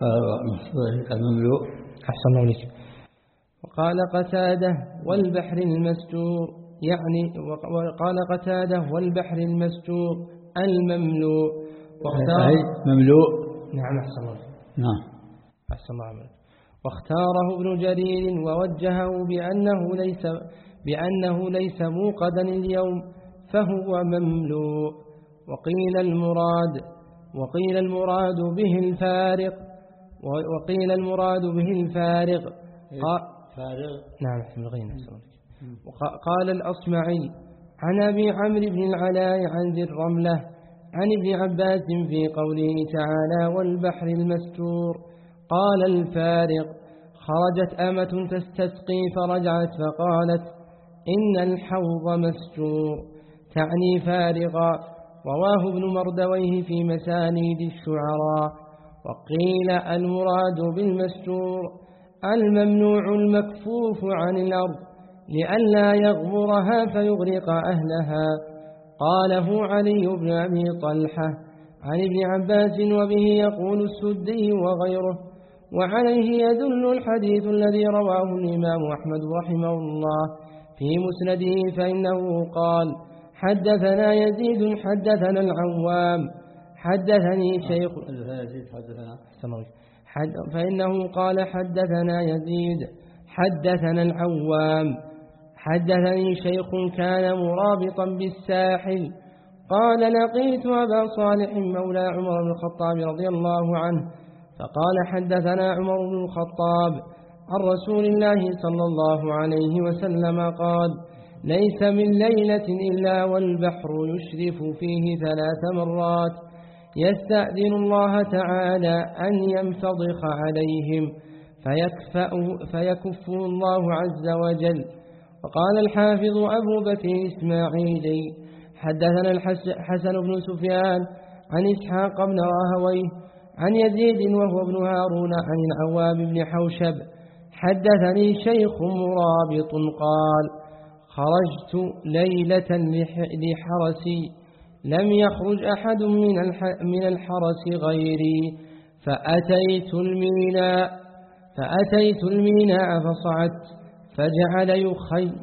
المملوء أحسن الله لك. وقال قتادة والبحر المسجور يعني وقال قتادة والبحر المسجور المملوء. أي مملوء نعم أحسن الله نعم أحسن الله عمله. واختاره ابن جرير ووجهه بأنه ليس بأنه ليس موقدا اليوم فهو مملوء. وقيل المراد وقيل المراد به الفارق وقيل المراد به الفارق فارغ نعم أحسن الغين. وقال الأصمعي عن أبي عمرو بن العلاء عن ذي الرملة عن ابن عباس في قوله تعالى والبحر المسجور قال الفارق خرجت أمة تستسقي فرجعت فقالت إن الحوض مسجور تعني فارغا. رواه ابن مردويه في مسانيد الشعراء. وقيل المراد بالمسجور الممنوع المكفوف عن الأرض لئلا يغمرها فيغرق أهلها. قاله علي بن أبي طلحة عن ابن عباس وبه يقول السدي وغيره. وعليه يدل الحديث الذي رواه الإمام أحمد رحمه الله في مسنده فإنه قال حدثنا يزيد حدثنا العوام حدثني شيخ فإنه قال حدثنا يزيد حدثنا العوام حدثني شيخ كان مرابطا بالساحل قال لقيت أبا صالح مولى عمر بن الخطاب رضي الله عنه فقال حدثنا عمر بن الخطاب عن رسول الله صلى الله عليه وسلم قال ليس من ليلة إلا والبحر يشرف فيه ثلاث مرات يستأذن الله تعالى أن يمتضخ عليهم فيكفه الله عز وجل. وقال الحافظ أبو بكر إسماعيلي حدثنا الحسن بن سفيان عن إسحاق بن راهويه عن يزيد وهو ابن هارون عن العوام بن حوشب حدثني شيخ مرابط قال خرجت ليلة لحرسي لم يخرج أحد من الحرس غيري فأتيت الميناء فأتيت الميناء فصعدت فجعل يخي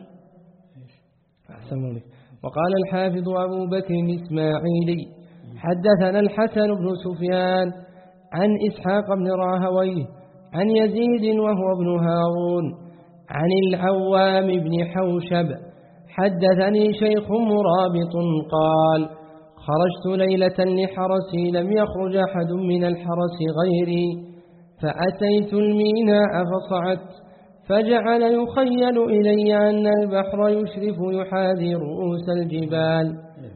وقال الحافظ أبو بكر الإسماعيلي حدثنا الحسن بن سفيان عن إسحاق بن راهويه عن يزيد وهو ابن هارون عن العوام بن حوشب حدثني شيخ مرابط قال خرجت ليلة لحرسي لم يخرج أحد من الحرس غيري فأتيت الميناء فصعدت فجعل يخيل إلي أن البحر يشرف يحاذي رؤوس الجبال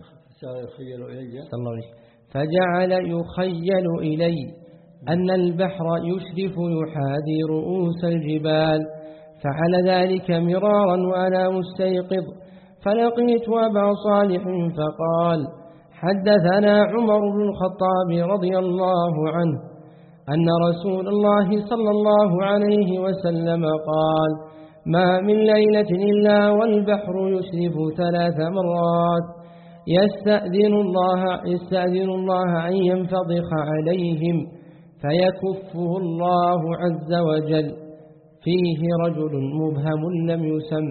فجعل يخيل إلي أن البحر يشرف يحاذي رؤوس الجبال فعل ذلك مرارا وأنا مستيقظ فلقيت أبا صالح فقال حدثنا عمر بن الخطاب رضي الله عنه أن رسول الله صلى الله عليه وسلم قال ما من ليلة إلا والبحر يشرف ثلاث مرات يستأذن الله, يستأذن الله أن ينفضح عليهم فيكفه الله عز وجل فيه رجل مبهم لم يسم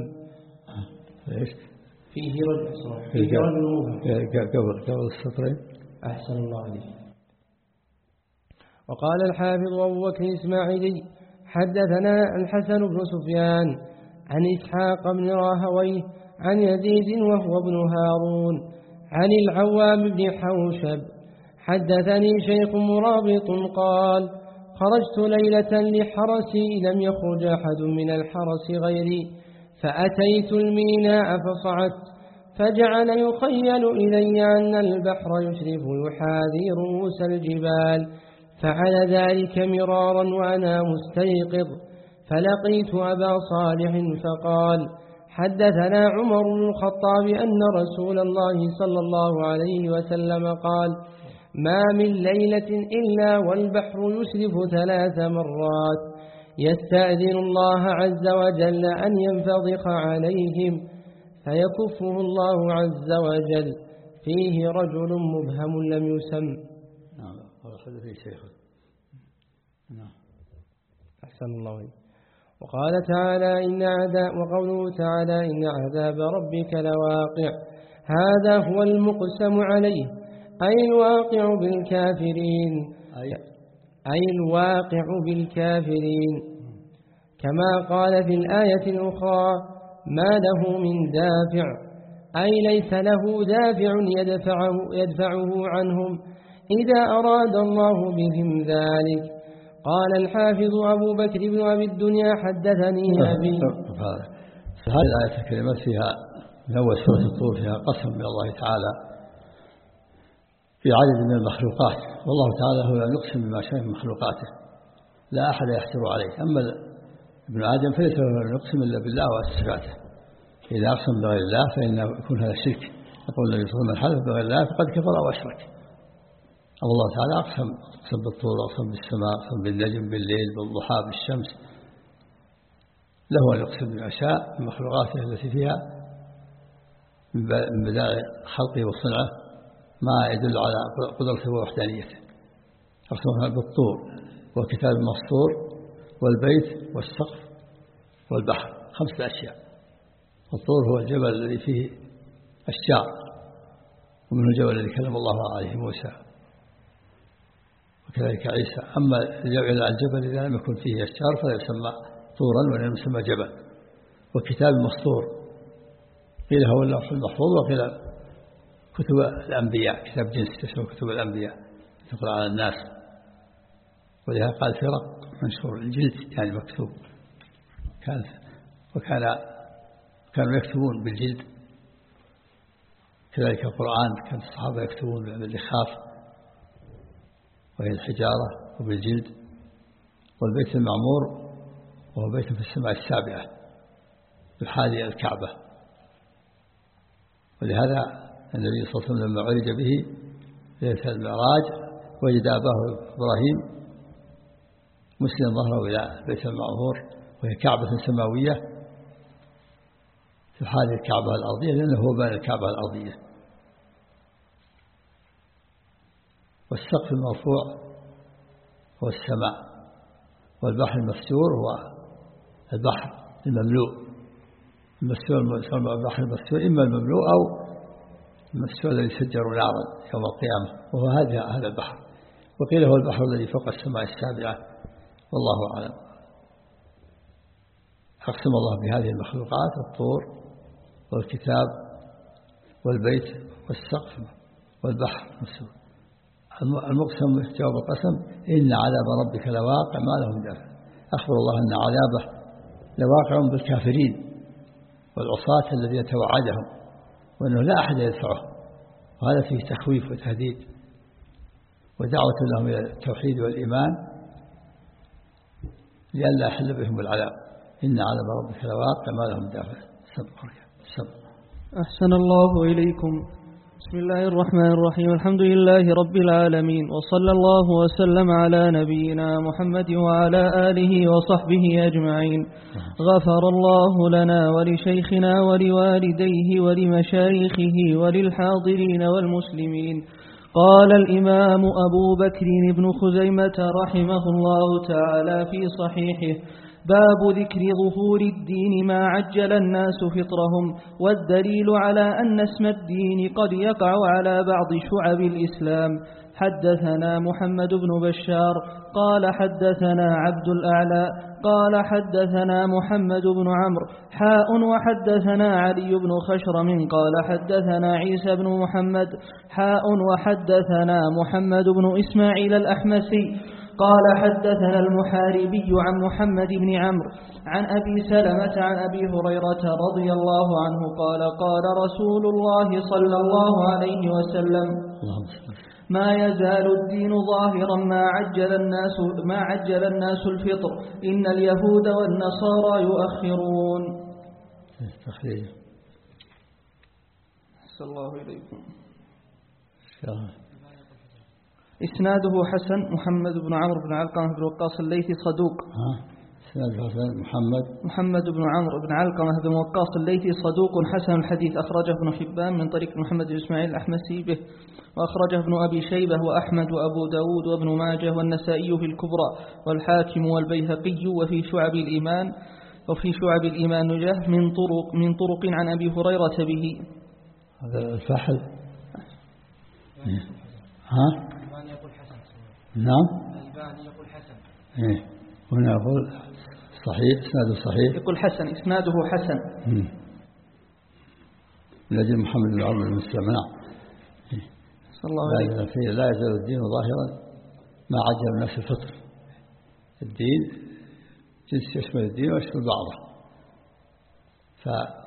فيه رجل فيه رجل مبهم قبل قبل السطرين أحسن الله عليه. وقال الحافظ أبو بكر الإسماعيلي حدثنا الحسن بن سفيان عن إسحاق بن راهويه عن يزيد وهو ابن هارون عن العوام بن حوشب حدثني شيخ مرابط قال خرجت ليلة لحرسي لم يخرج أحد من الحرس غيري فأتيت الميناء فصعدت فجعل يخيل إلي أن البحر يشرف يحاذي رؤوس الجبال فعل ذلك مرارا وأنا مستيقظ فلقيت أبا صالح فقال حدثنا عمر بن الخطاب أن رسول الله صلى الله عليه وسلم قال ما من ليلة إلا والبحر يشرف ثلاث مرات يستأذن الله عز وجل أن ينفضح عليهم فيكفه الله عز وجل فيه رجل مبهم لم يسم. نعم هذا فيه شيخ. نعم أحسن الله عليك. وقال تعالى إن عذاب وقوله تعالى إن عذاب ربك لواقع هذا هو المقسم عليه أي الواقع بالكافرين أي, أي الواقع بالكافرين كما قال في الآية الأخرى ما له من دافع أي ليس له دافع يدفعه, يدفعه عنهم إذا أراد الله بهم ذلك. قال الحافظ أبو بكر بن أبي الدنيا حدثني أبي. هذه الآية الكريمة فيها من أول سورة الطور فيها قسم من الله تعالى في عدد من المخلوقات والله تعالى هو يقسم بما شاء من مخلوقاته لا أحد يحجر عليه. أما ابن آدم فليس له يقسم إلا بالله وصفاته إذا أقسم بغير الله فإنه يكون هذا الشرك. يقول النبي صلى الله عليه وسلم من حلف بغير الله فقد كفر وأشرك. الله تعالى أقسم أقسم بالطور أقسم بالسماء أقسم بالنجم بالليل بالضحى بالشمس له أن يقسم بما شاء من مخلوقاته التي فيها من بداية خلقه وصنعه ما يدل على قدرته ووحدانيته. أقسم بالطور والكتاب المسطور والبيت والسقف والبحر خمسة أشياء. الطور هو الجبل الذي فيه الشعر ومنه الجبل الذي كلم الله عليه موسى وكذلك عيسى. أما الجبل إذا لم يكن فيه الشعر فلا يسمى طورا ولا يسمى جبل. والكتاب المسطور قيل هو اللوح المحفوظ وقيل كتب الأنبياء كتاب جنس تسمى كتب الأنبياء تقرأ على الناس ولهذا قال فرق منشور الجلد يعني مكتوب كان وكان كانوا يكتبون بالجلد. كذلك القرآن كان الصحابة يكتبون باللخاف وهي الحجارة وبالجلد. والبيت المعمور وهو بيت في السماء السابعة يحاذي الكعبة. ولهذا النبي صلى الله عليه وسلم لما عرج به ليلة المعراج وجد أباه إبراهيم مسلم ظهره إلى بيت المعمور وهي كعبة سماوية تحاذي الكعبة الأرضية لأنه هو بان الكعبة الأرضية. والسقف المرفوع هو السماء والبحر المسجور هو البحر المملوء المسؤول البحر المسؤول إما المملوء أو المسؤول الذي سجر نارا يوم القيامة، وهو هذا هذا البحر. وقيل هو البحر الذي فوق السماء السابعة، والله أعلم. أقسم الله بهذه المخلوقات: الطور والكتاب والبيت والسقف والبحر المسؤول. المقسم جواب القسم: إن عذاب ربك لواقع ما له من دافع. أخبر الله أن عذابه لواقع بالكافرين والعصاة الذين توعدهم، وأنه لا أحد يدفعه، وهذا فيه تخويف وتهديد ودعوة لهم إلى التوحيد والإيمان لئلا يحل بهم العذاب. إن عذاب ربك لواقع ما له من دافع. سبق. أحسن الله إليكم. بسم الله الرحمن الرحيم. الحمد لله رب العالمين، وصلى الله وسلم على نبينا محمد وعلى آله وصحبه أجمعين. غفر الله لنا ولشيخنا ولوالديه ولمشايخه وللحاضرين والمسلمين. قال الإمام أبو بكر بن خزيمة رحمه الله تعالى في صحيحه: باب ذكر ظهور الدين ما عجل الناس فطرهم، والدليل على أن اسم الدين قد يقع على بعض شعب الإسلام. حدثنا محمد بن بشار قال حدثنا عبد الأعلى قال حدثنا محمد بن عمرو حاء وحدثنا علي بن خشرم قال حدثنا عيسى بن محمد حاء وحدثنا محمد بن إسماعيل الأحمسي قال حدثنا المحاربي عن محمد بن عمرو عن أبي سلمة عن أبي هريرة رضي الله عنه قال قال رسول الله صلى الله عليه وسلم: ما يزال الدين ظاهرا ما عجل الناس ما عجل الناس الفطر، إن اليهود والنصارى يؤخرون. تخريج. صلى الله عليكم. إسناده حسن. محمد بن عمرو بن علقمة بن وقاص الليثي صدوق. إسناده حسن. محمد محمد بن عمرو بن علقمة بن وقاص الليثي صدوق حسن الحديث، أخرجه ابن حبان من طريق محمد بن إسماعيل الأحمسي به، وأخرجه ابن أبي شيبة وأحمد وأبو داود وابن ماجه والنسائي في الكبرى والحاكم والبيهقي وفي شعب الإيمان وفي شعب الإيمان نجاه من طرق من طرق عن أبي هريرة به. هذا الفحل. ها؟ يقول حسن. نعم. الباني يقول حسن. إيه. هنا يقول صحيح، إسناده صحيح. يقول حسن، إسناده حسن. من أجل محمد بن عمرو بن سلمة. صلى الله عليه وسلم. لا يزال الدين ظاهرا ما عجل الناس الفطر. الدين جنس يشمل الدين ويشمل بعضه. ف...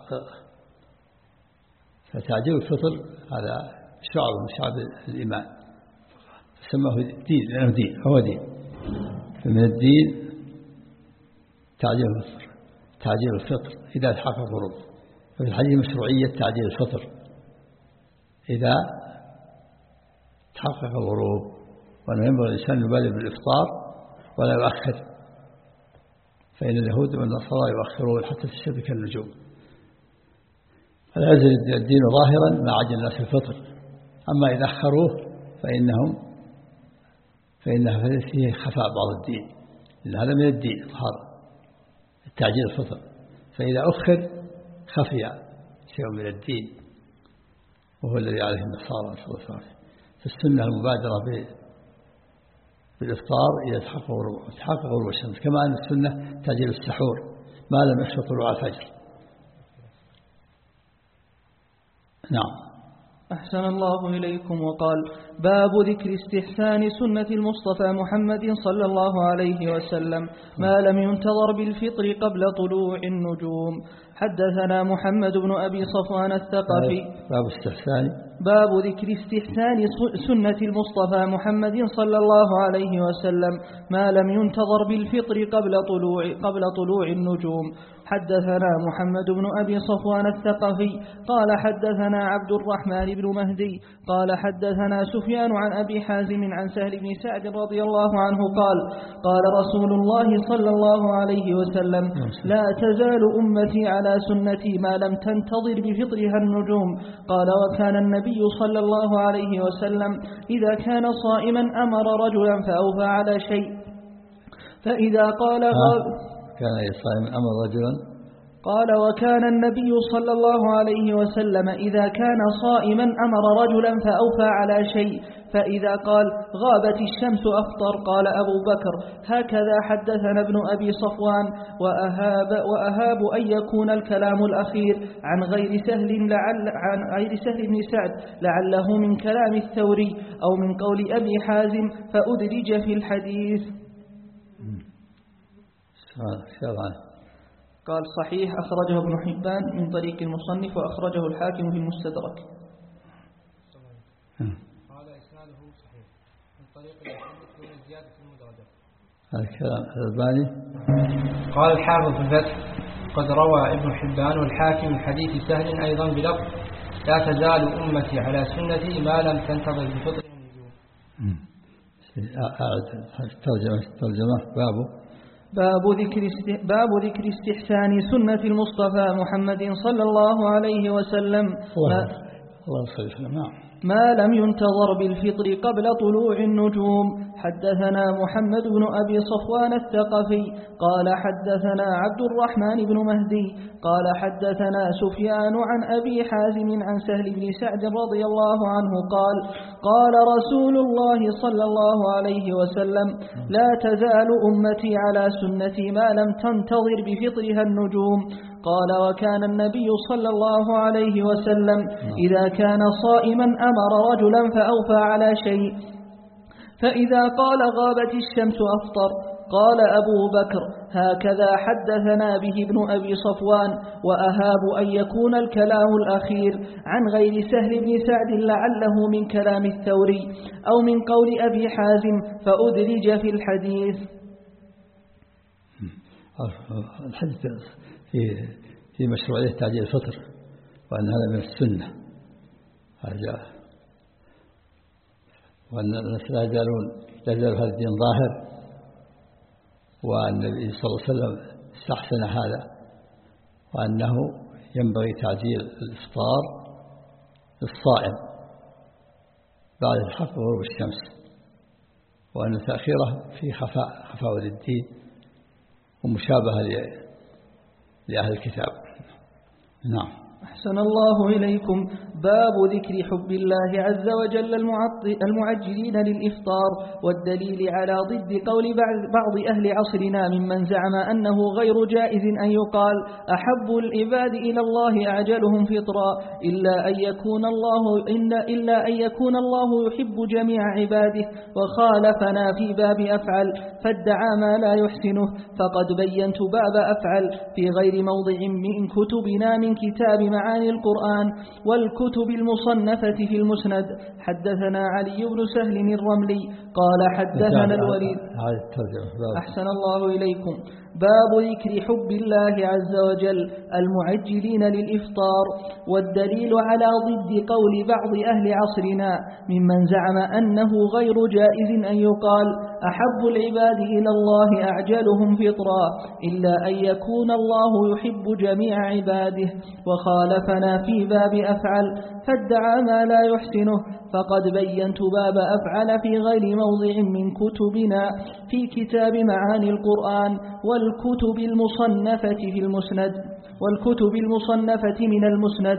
فتعجيل الفطر هذا شعب من شعب الإيمان، فسماه دين لأنه دين، هو دين. فمن الدين تعجيل الفطر تعجيل الفطر إذا تحقق الغروب. وفي الحديث مشروعية تعجيل الفطر إذا تحقق الغروب، وأنه ينبغي الإنسان يبالغ بالإفطار ولا يؤخر، فإن اليهود والنصارى يؤخرون حتى تشتبك النجوم. فلا يزال الدين ظاهرا ما عجل الناس الفطر، أما إذا أخروه فإنهم فإنه فيه خفاء بعض الدين، إن هذا من الدين إظهار التعجيل الفطر. فإذا أخر خفي شيء من الدين، وهو الذي عليه النصارى صلى الله عليه وسلم. فالسنة المبادرة بالإفطار إذا تحقق غروب الشمس، كما أن السنة تعجيل السحور ما لم يخشى طلوع الفجر. نعم. أحسن الله إليكم. وقال: باب ذكر استحسان سنة المصطفى محمد صلى الله عليه وسلم ما لم ينتظر بالفطر قبل طلوع النجوم. حدثنا محمد بن أبي صفوان الثقفي. باب استحسان باب ذكر استحسان سنة المصطفى محمد صلى الله عليه وسلم ما لم ينتظر بالفطر قبل طلوع قبل طلوع النجوم. حدثنا محمد بن أبي صفوان الثقفي قال حدثنا عبد الرحمن بن مهدي قال حدثنا سفيان عن أبي حازم عن سهل بن سعد رضي الله عنه قال قال رسول الله صلى الله عليه وسلم: لا تزال أمتي على سنتي ما لم تنتظر بفطرها النجوم. قال: وكان النبي صلى الله عليه وسلم إذا كان صائما أمر رجلا فأوفى على شيء، فإذا قال كان صائما أمر رجلا قال: وكان النبي صلى الله عليه وسلم إذا كان صائما أمر رجلا فأوفى على شيء، فإذا قال: غابت الشمس أفطر. قال أبو بكر: هكذا حدثنا ابن أبي صفوان، وأهاب, وأهاب أن يكون الكلام الأخير عن غير سهل لعل عن غير سهل بن سعد لعله من كلام الثوري أو من قول أبي حازم فأدرج في الحديث. قال: صحيح، أخرجه ابن حبان من طريق المصنف، وأخرجه الحاكم في المستدرك. قال إسناده صحيح من طريق المحدث دون زيادة المدرجة. هذا الكلام الألباني. قال الحافظ في الفتح: قد روى ابن حبان والحاكم من حديث سهل أيضا بلفظ: لا تزال أمتي على سنتي ما لم تنتظر بفطر النجوم. أعد الترجمة الترجمة بابه باب ذكر باب ذكر استحسان سنة المصطفى محمد صلى الله عليه وسلم الله الله صلى الله عليه ما لم ينتظر بالفطر قبل طلوع النجوم. حدثنا محمد بن أبي صفوان الثقفي قال حدثنا عبد الرحمن بن مهدي قال حدثنا سفيان عن أبي حازم عن سهل بن سعد رضي الله عنه قال: قال رسول الله صلى الله عليه وسلم: لا تزال أمتي على سنتي ما لم تنتظر بفطرها النجوم. قال: وكان النبي صلى الله عليه وسلم إذا كان صائما أمر رجلا فأوفى على شيء، فإذا قال: غابت الشمس أفطر. قال أبو بكر: هكذا حدثنا به ابن أبي صفوان، وأهاب أن يكون الكلام الأخير عن غير سهل بن سعد لعله من كلام الثوري أو من قول أبي حازم فأدرج في الحديث. الحديث في في مشروعية تعجيل الفطر، وأن هذا من السنة، هذا وأن الناس لا يزالون لا يزال هذا الدين ظاهر، والنبي صلى الله عليه وسلم استحسن هذا، وأنه ينبغي تعجيل الإفطار للصائم بعد الحق وغروب الشمس، وأن تأخيره في خفاء خفاء للدين ومشابهة لأهل الكتاب. نعم. أحسن الله إليكم. باب ذكر حب الله عز وجل المعجلين للإفطار، والدليل على ضد قول بعض أهل عصرنا ممن زعم أنه غير جائز أن يقال: أحب العباد إلى الله أعجلهم فطرا، إلا أن يكون الله إلا, إلا أن يكون الله يحب جميع عباده، وخالفنا في باب أفعل فادعى ما لا يحسنه. فقد بينت باب أفعل في غير موضع من كتبنا من كتاب معاني القرآن والكتب المصنفة في المسند. حدثنا علي بن سهل الرملي قال حدثنا الوليد. أحسن الله إليكم. باب ذكر حب الله عز وجل المعجلين للإفطار، والدليل على ضد قول بعض أهل عصرنا ممن زعم أنه غير جائز أن يقال: أحب العباد إلى الله أعجلهم فطرا، إلا أن يكون الله يحب جميع عباده، وخالفنا في باب أفعل فادعى ما لا يحسنه. فقد بينت باب أفعل في غير موضع من كتبنا في كتاب معاني القرآن والكتب المصنفة في المسند والكتب المصنفة من المسند.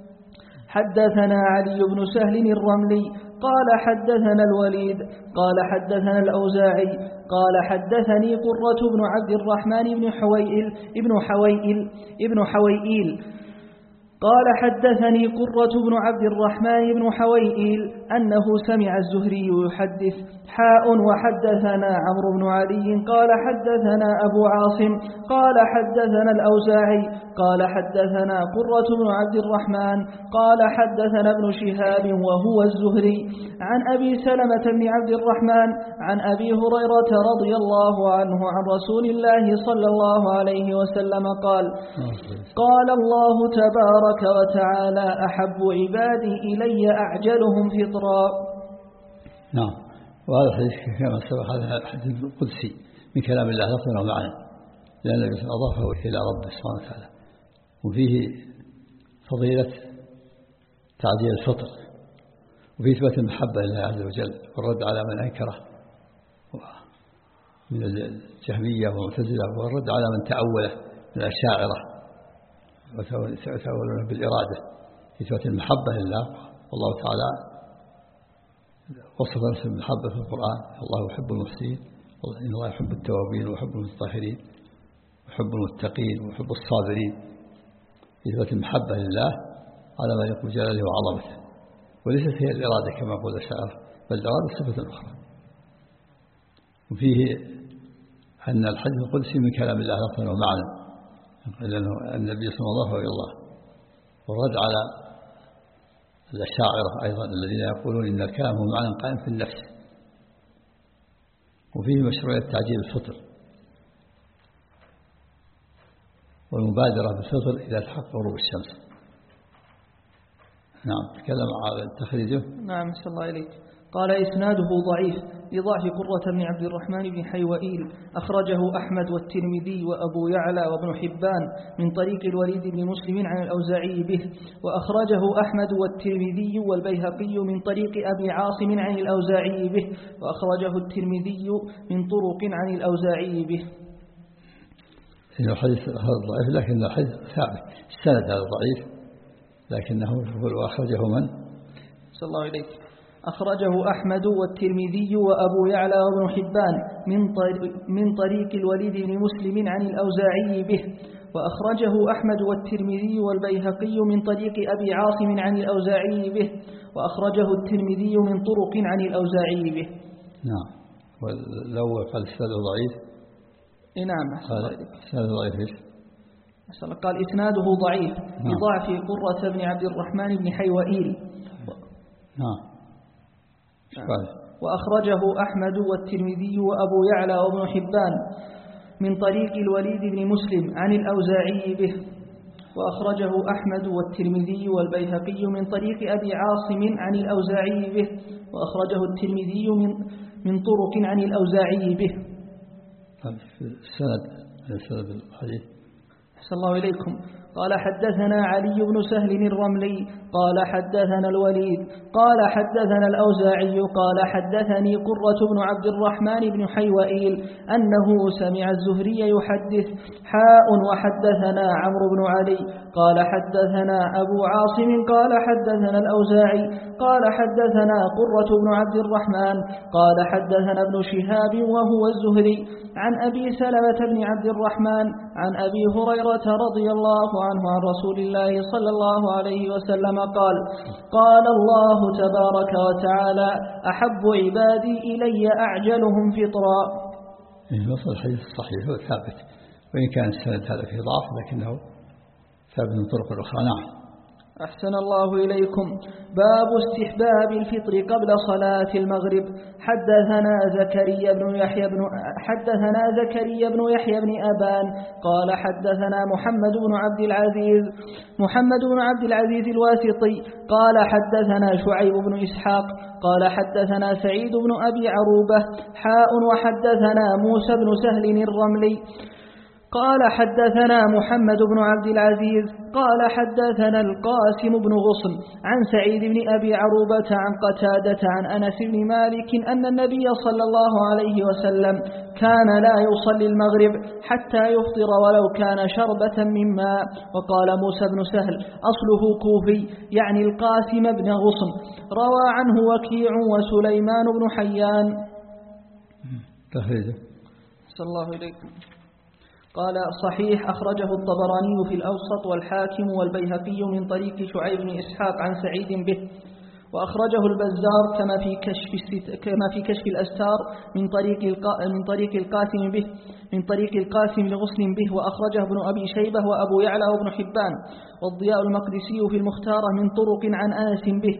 حدثنا علي بن سهل الرملي قال حدثنا الوليد قال حدثنا الأوزاعي قال حدثني قرة بن عبد الرحمن بن حويئل ابن حويئل ابن حويئيل قال حدثني قرة بن عبد الرحمن بن حويئيل أنه سمع الزهري يحدث حاء. وحدثنا عمرو بن علي قال حدثنا أبو عاصم قال حدثنا الأوزاعي قال حدثنا قرة بن عبد الرحمن قال حدثنا ابن شهاب وهو الزهري عن أبي سلمة بن عبد الرحمن عن أبي هريرة رضي الله عنه عن رسول الله صلى الله عليه وسلم قال: قال الله تبارك وتعالى: أحب عبادي إلي أعجلهم فطرا. نعم. وهذا الحديث كما سبق هذا الحديث القدسي من كلام الله لفظا ومعنى، لأن النبي أضافه إلى ربه سبحانه وتعالى، وفيه فضيلة تعجيل الفطر، وفيه إثبات المحبة لله عز وجل والرد على من أنكره من الجهمية والمعتزلة، والرد على من تأوله من الأشاعرة ويتأولون بالإرادة في إثبات المحبة لله. والله تعالى وصف نفسه بالمحبة في القرآن: الله يحب المحسنين، إن الله يحب التوابين ويحب المتطهرين ويحب المتقين ويحب الصابرين. إثبات المحبة لله على ما يقول جلاله وعظمته، وليست هي الإرادة كما قال الشاعر، بل الإرادة صفة أخرى. وفيه أن الحديث القدسي من كلام الله لفظا ومعنى، لأنه النبي صلى الله عليه وسلم ورد على الأشاعرة أيضا الذين يقولون إن الكلام هو معنى قائم في النفس. وفيه مشروعية تعجيل الفطر والمبادرة بالفطر إذا تحقق غروب الشمس. نعم، تكلم على تخريجه. نعم، أحسن الله إليك. قال: إسناده ضعيف لضعف قرة بن عبد الرحمن بن حيوئيل، أخرجه أحمد والترمذي وأبو يعلى وابن حبان من طريق الوليد بن مسلم عن الأوزاعي به، وأخرجه أحمد والترمذي والبيهقي من طريق أبي عاصم عن الأوزاعي به، وأخرجه الترمذي من طرق عن الأوزاعي به. الحديث هذا ضعيف، لكن الحديث ثابت، السند هذا ضعيف، لكنه يقول: وأخرجه من؟ صلى الله عليه. أخرجه أحمد والترمذي وأبو يعلى وابن حبان من من طريق الوليد بن مسلم عن الأوزاعي به، وأخرجه أحمد والترمذي والبيهقي من طريق أبي عاصم عن الأوزاعي به، وأخرجه الترمذي من طرق عن الأوزاعي به. نعم. والأول قال السند ضعيف. نعم، قال السند ضعيف ايش؟ قال إسناده ضعيف لضعف قرة بن عبد الرحمن بن حيوئيل. نعم. وأخرجه أحمد والترمذي وأبو يعلى وابن حبان من طريق الوليد بن مسلم عن الأوزاعي به، وأخرجه أحمد والترمذي والبيهقي من طريق أبي عاصم عن الأوزاعي به، وأخرجه الترمذي من من طرق عن الأوزاعي به. السند السند الحديث. أحسن الله إليكم. قال: حدثنا علي بن سهل الرملي قال حدثنا الوليد قال حدثنا الأوزاعي قال حدثني قرة بن عبد الرحمن بن حيوئيل أنه سمع الزهري يحدث حاء وحدثنا عمرو بن علي قال حدثنا أبو عاصم قال حدثنا الأوزاعي قال حدثنا قرة بن عبد الرحمن قال حدثنا ابن شهاب وهو الزهري عن أبي سلمة بن عبد الرحمن عن أبي هريرة رضي الله عنه عن رسول الله صلى الله عليه وسلم قال: قال الله تبارك وتعالى: أحب عبادي إلي أعجلهم فطرا. نص الحديث الصحيح هو ثابت، وإن كان السند هذا فيه ضعف لكنه ثابت من طرق أخرى. نعم. أحسن الله إليكم. باب استحباب الفطر قبل صلاة المغرب. حدثنا زكريا بن يحيى بن حدثنا زكريا بن يحيى بن أبان قال حدثنا محمد بن عبد العزيز محمد بن عبد العزيز الواسطي قال حدثنا شعيب بن إسحاق قال حدثنا سعيد بن أبي عروبة حاء وحدثنا موسى بن سهل الرملي قال حدثنا محمد بن عبد العزيز قال حدثنا القاسم بن غصن عن سعيد بن أبي عروبة عن قتادة عن أنس بن مالك أن النبي صلى الله عليه وسلم كان لا يصلي المغرب حتى يفطر ولو كان شربة من ماء. وقال موسى بن سهل أصله كوفي يعني القاسم بن غصن، روى عنه وكيع وسليمان بن حيان. تخريجه. صلى الله عليكم. قال: صحيح، أخرجه الطبراني في الأوسط والحاكم والبيهقي من طريق شعيب بن إسحاق عن سعيد به، وأخرجه البزار كما في كشف كما في كشف الأستار من طريق من طريق القاسم به من طريق القاسم لغصن به، وأخرجه ابن أبي شيبة وأبو يعلى وابن حبان والضياء المقدسي في المختارة من طرق عن أنس به.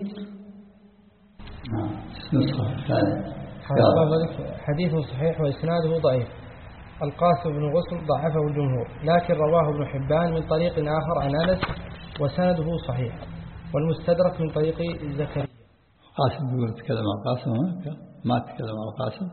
حديث صحيح وإسناده ضعيف. القاسم بن غصن ضعفه الجمهور، لكن رواه ابن حبان من طريق آخر عن أنس وسنده صحيح، والمستدرك من طريق زكريا. قاسم يقول تكلم عن قاسم، ما تكلم عن قاسم،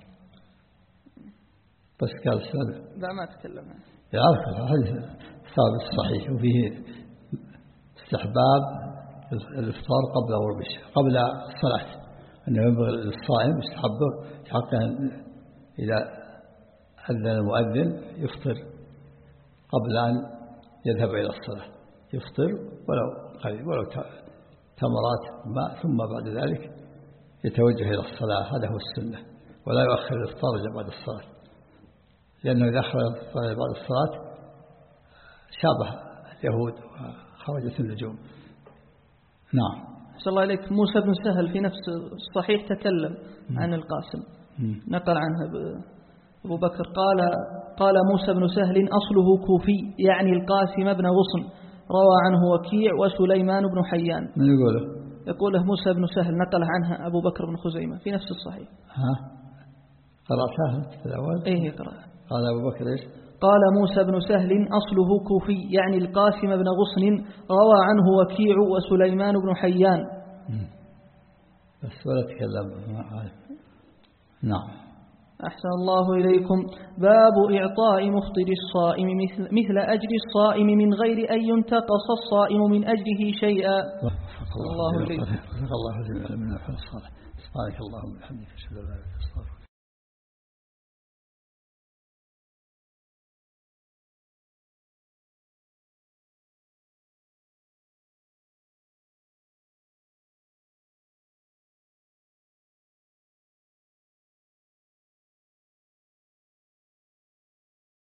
بس قال السند. لا ما تكلم عنه. يعرف الحديث ثابت صحيح، وفيه استحباب الإفطار قبل غروب الشمس قبل الصلاة، أنه ينبغي للصائم يستحب حقا إذا أذن المؤذن يفطر قبل أن يذهب إلى الصلاة. يفطر ولو قليل ولو تمرات ماء، ثم بعد ذلك يتوجه إلى الصلاة. هذا هو السنة، ولا يؤخر الإفطار إلا بعد الصلاة، لأنه إذا أخر الإفطار بعد الصلاة شابه اليهود وخرجت النجوم. نعم. صلى الله عليك. موسى بن سهل في نفس الصحيح تكلم عن القاسم، نقل عنها أبو بكر قال قال موسى بن سهل أصله كوفي يعني القاسم بن غصن، روى عنه وكيع وسليمان بن حيان. من يقوله؟ يقوله موسى بن سهل، نقل عنها أبو بكر بن خزيمة في نفس الصحيح. ها قرأتها في الأول؟ إيه قرأ. قال أبو بكر إيش؟ قال موسى بن سهل أصله كوفي يعني القاسم بن غصن، روى عنه وكيع وسليمان بن حيان. بس ولا تكلم. نعم. أحسن الله إليكم. باب إعطاء مفطر الصائم مثل, مثل أجر الصائم من غير أن ينتقص الصائم من أجره شيئا. الله إليكم. الله إليكم. من الحسن الصالح. سبحانك اللهم وبحمدك أشهد أن لا إله إلا أنت.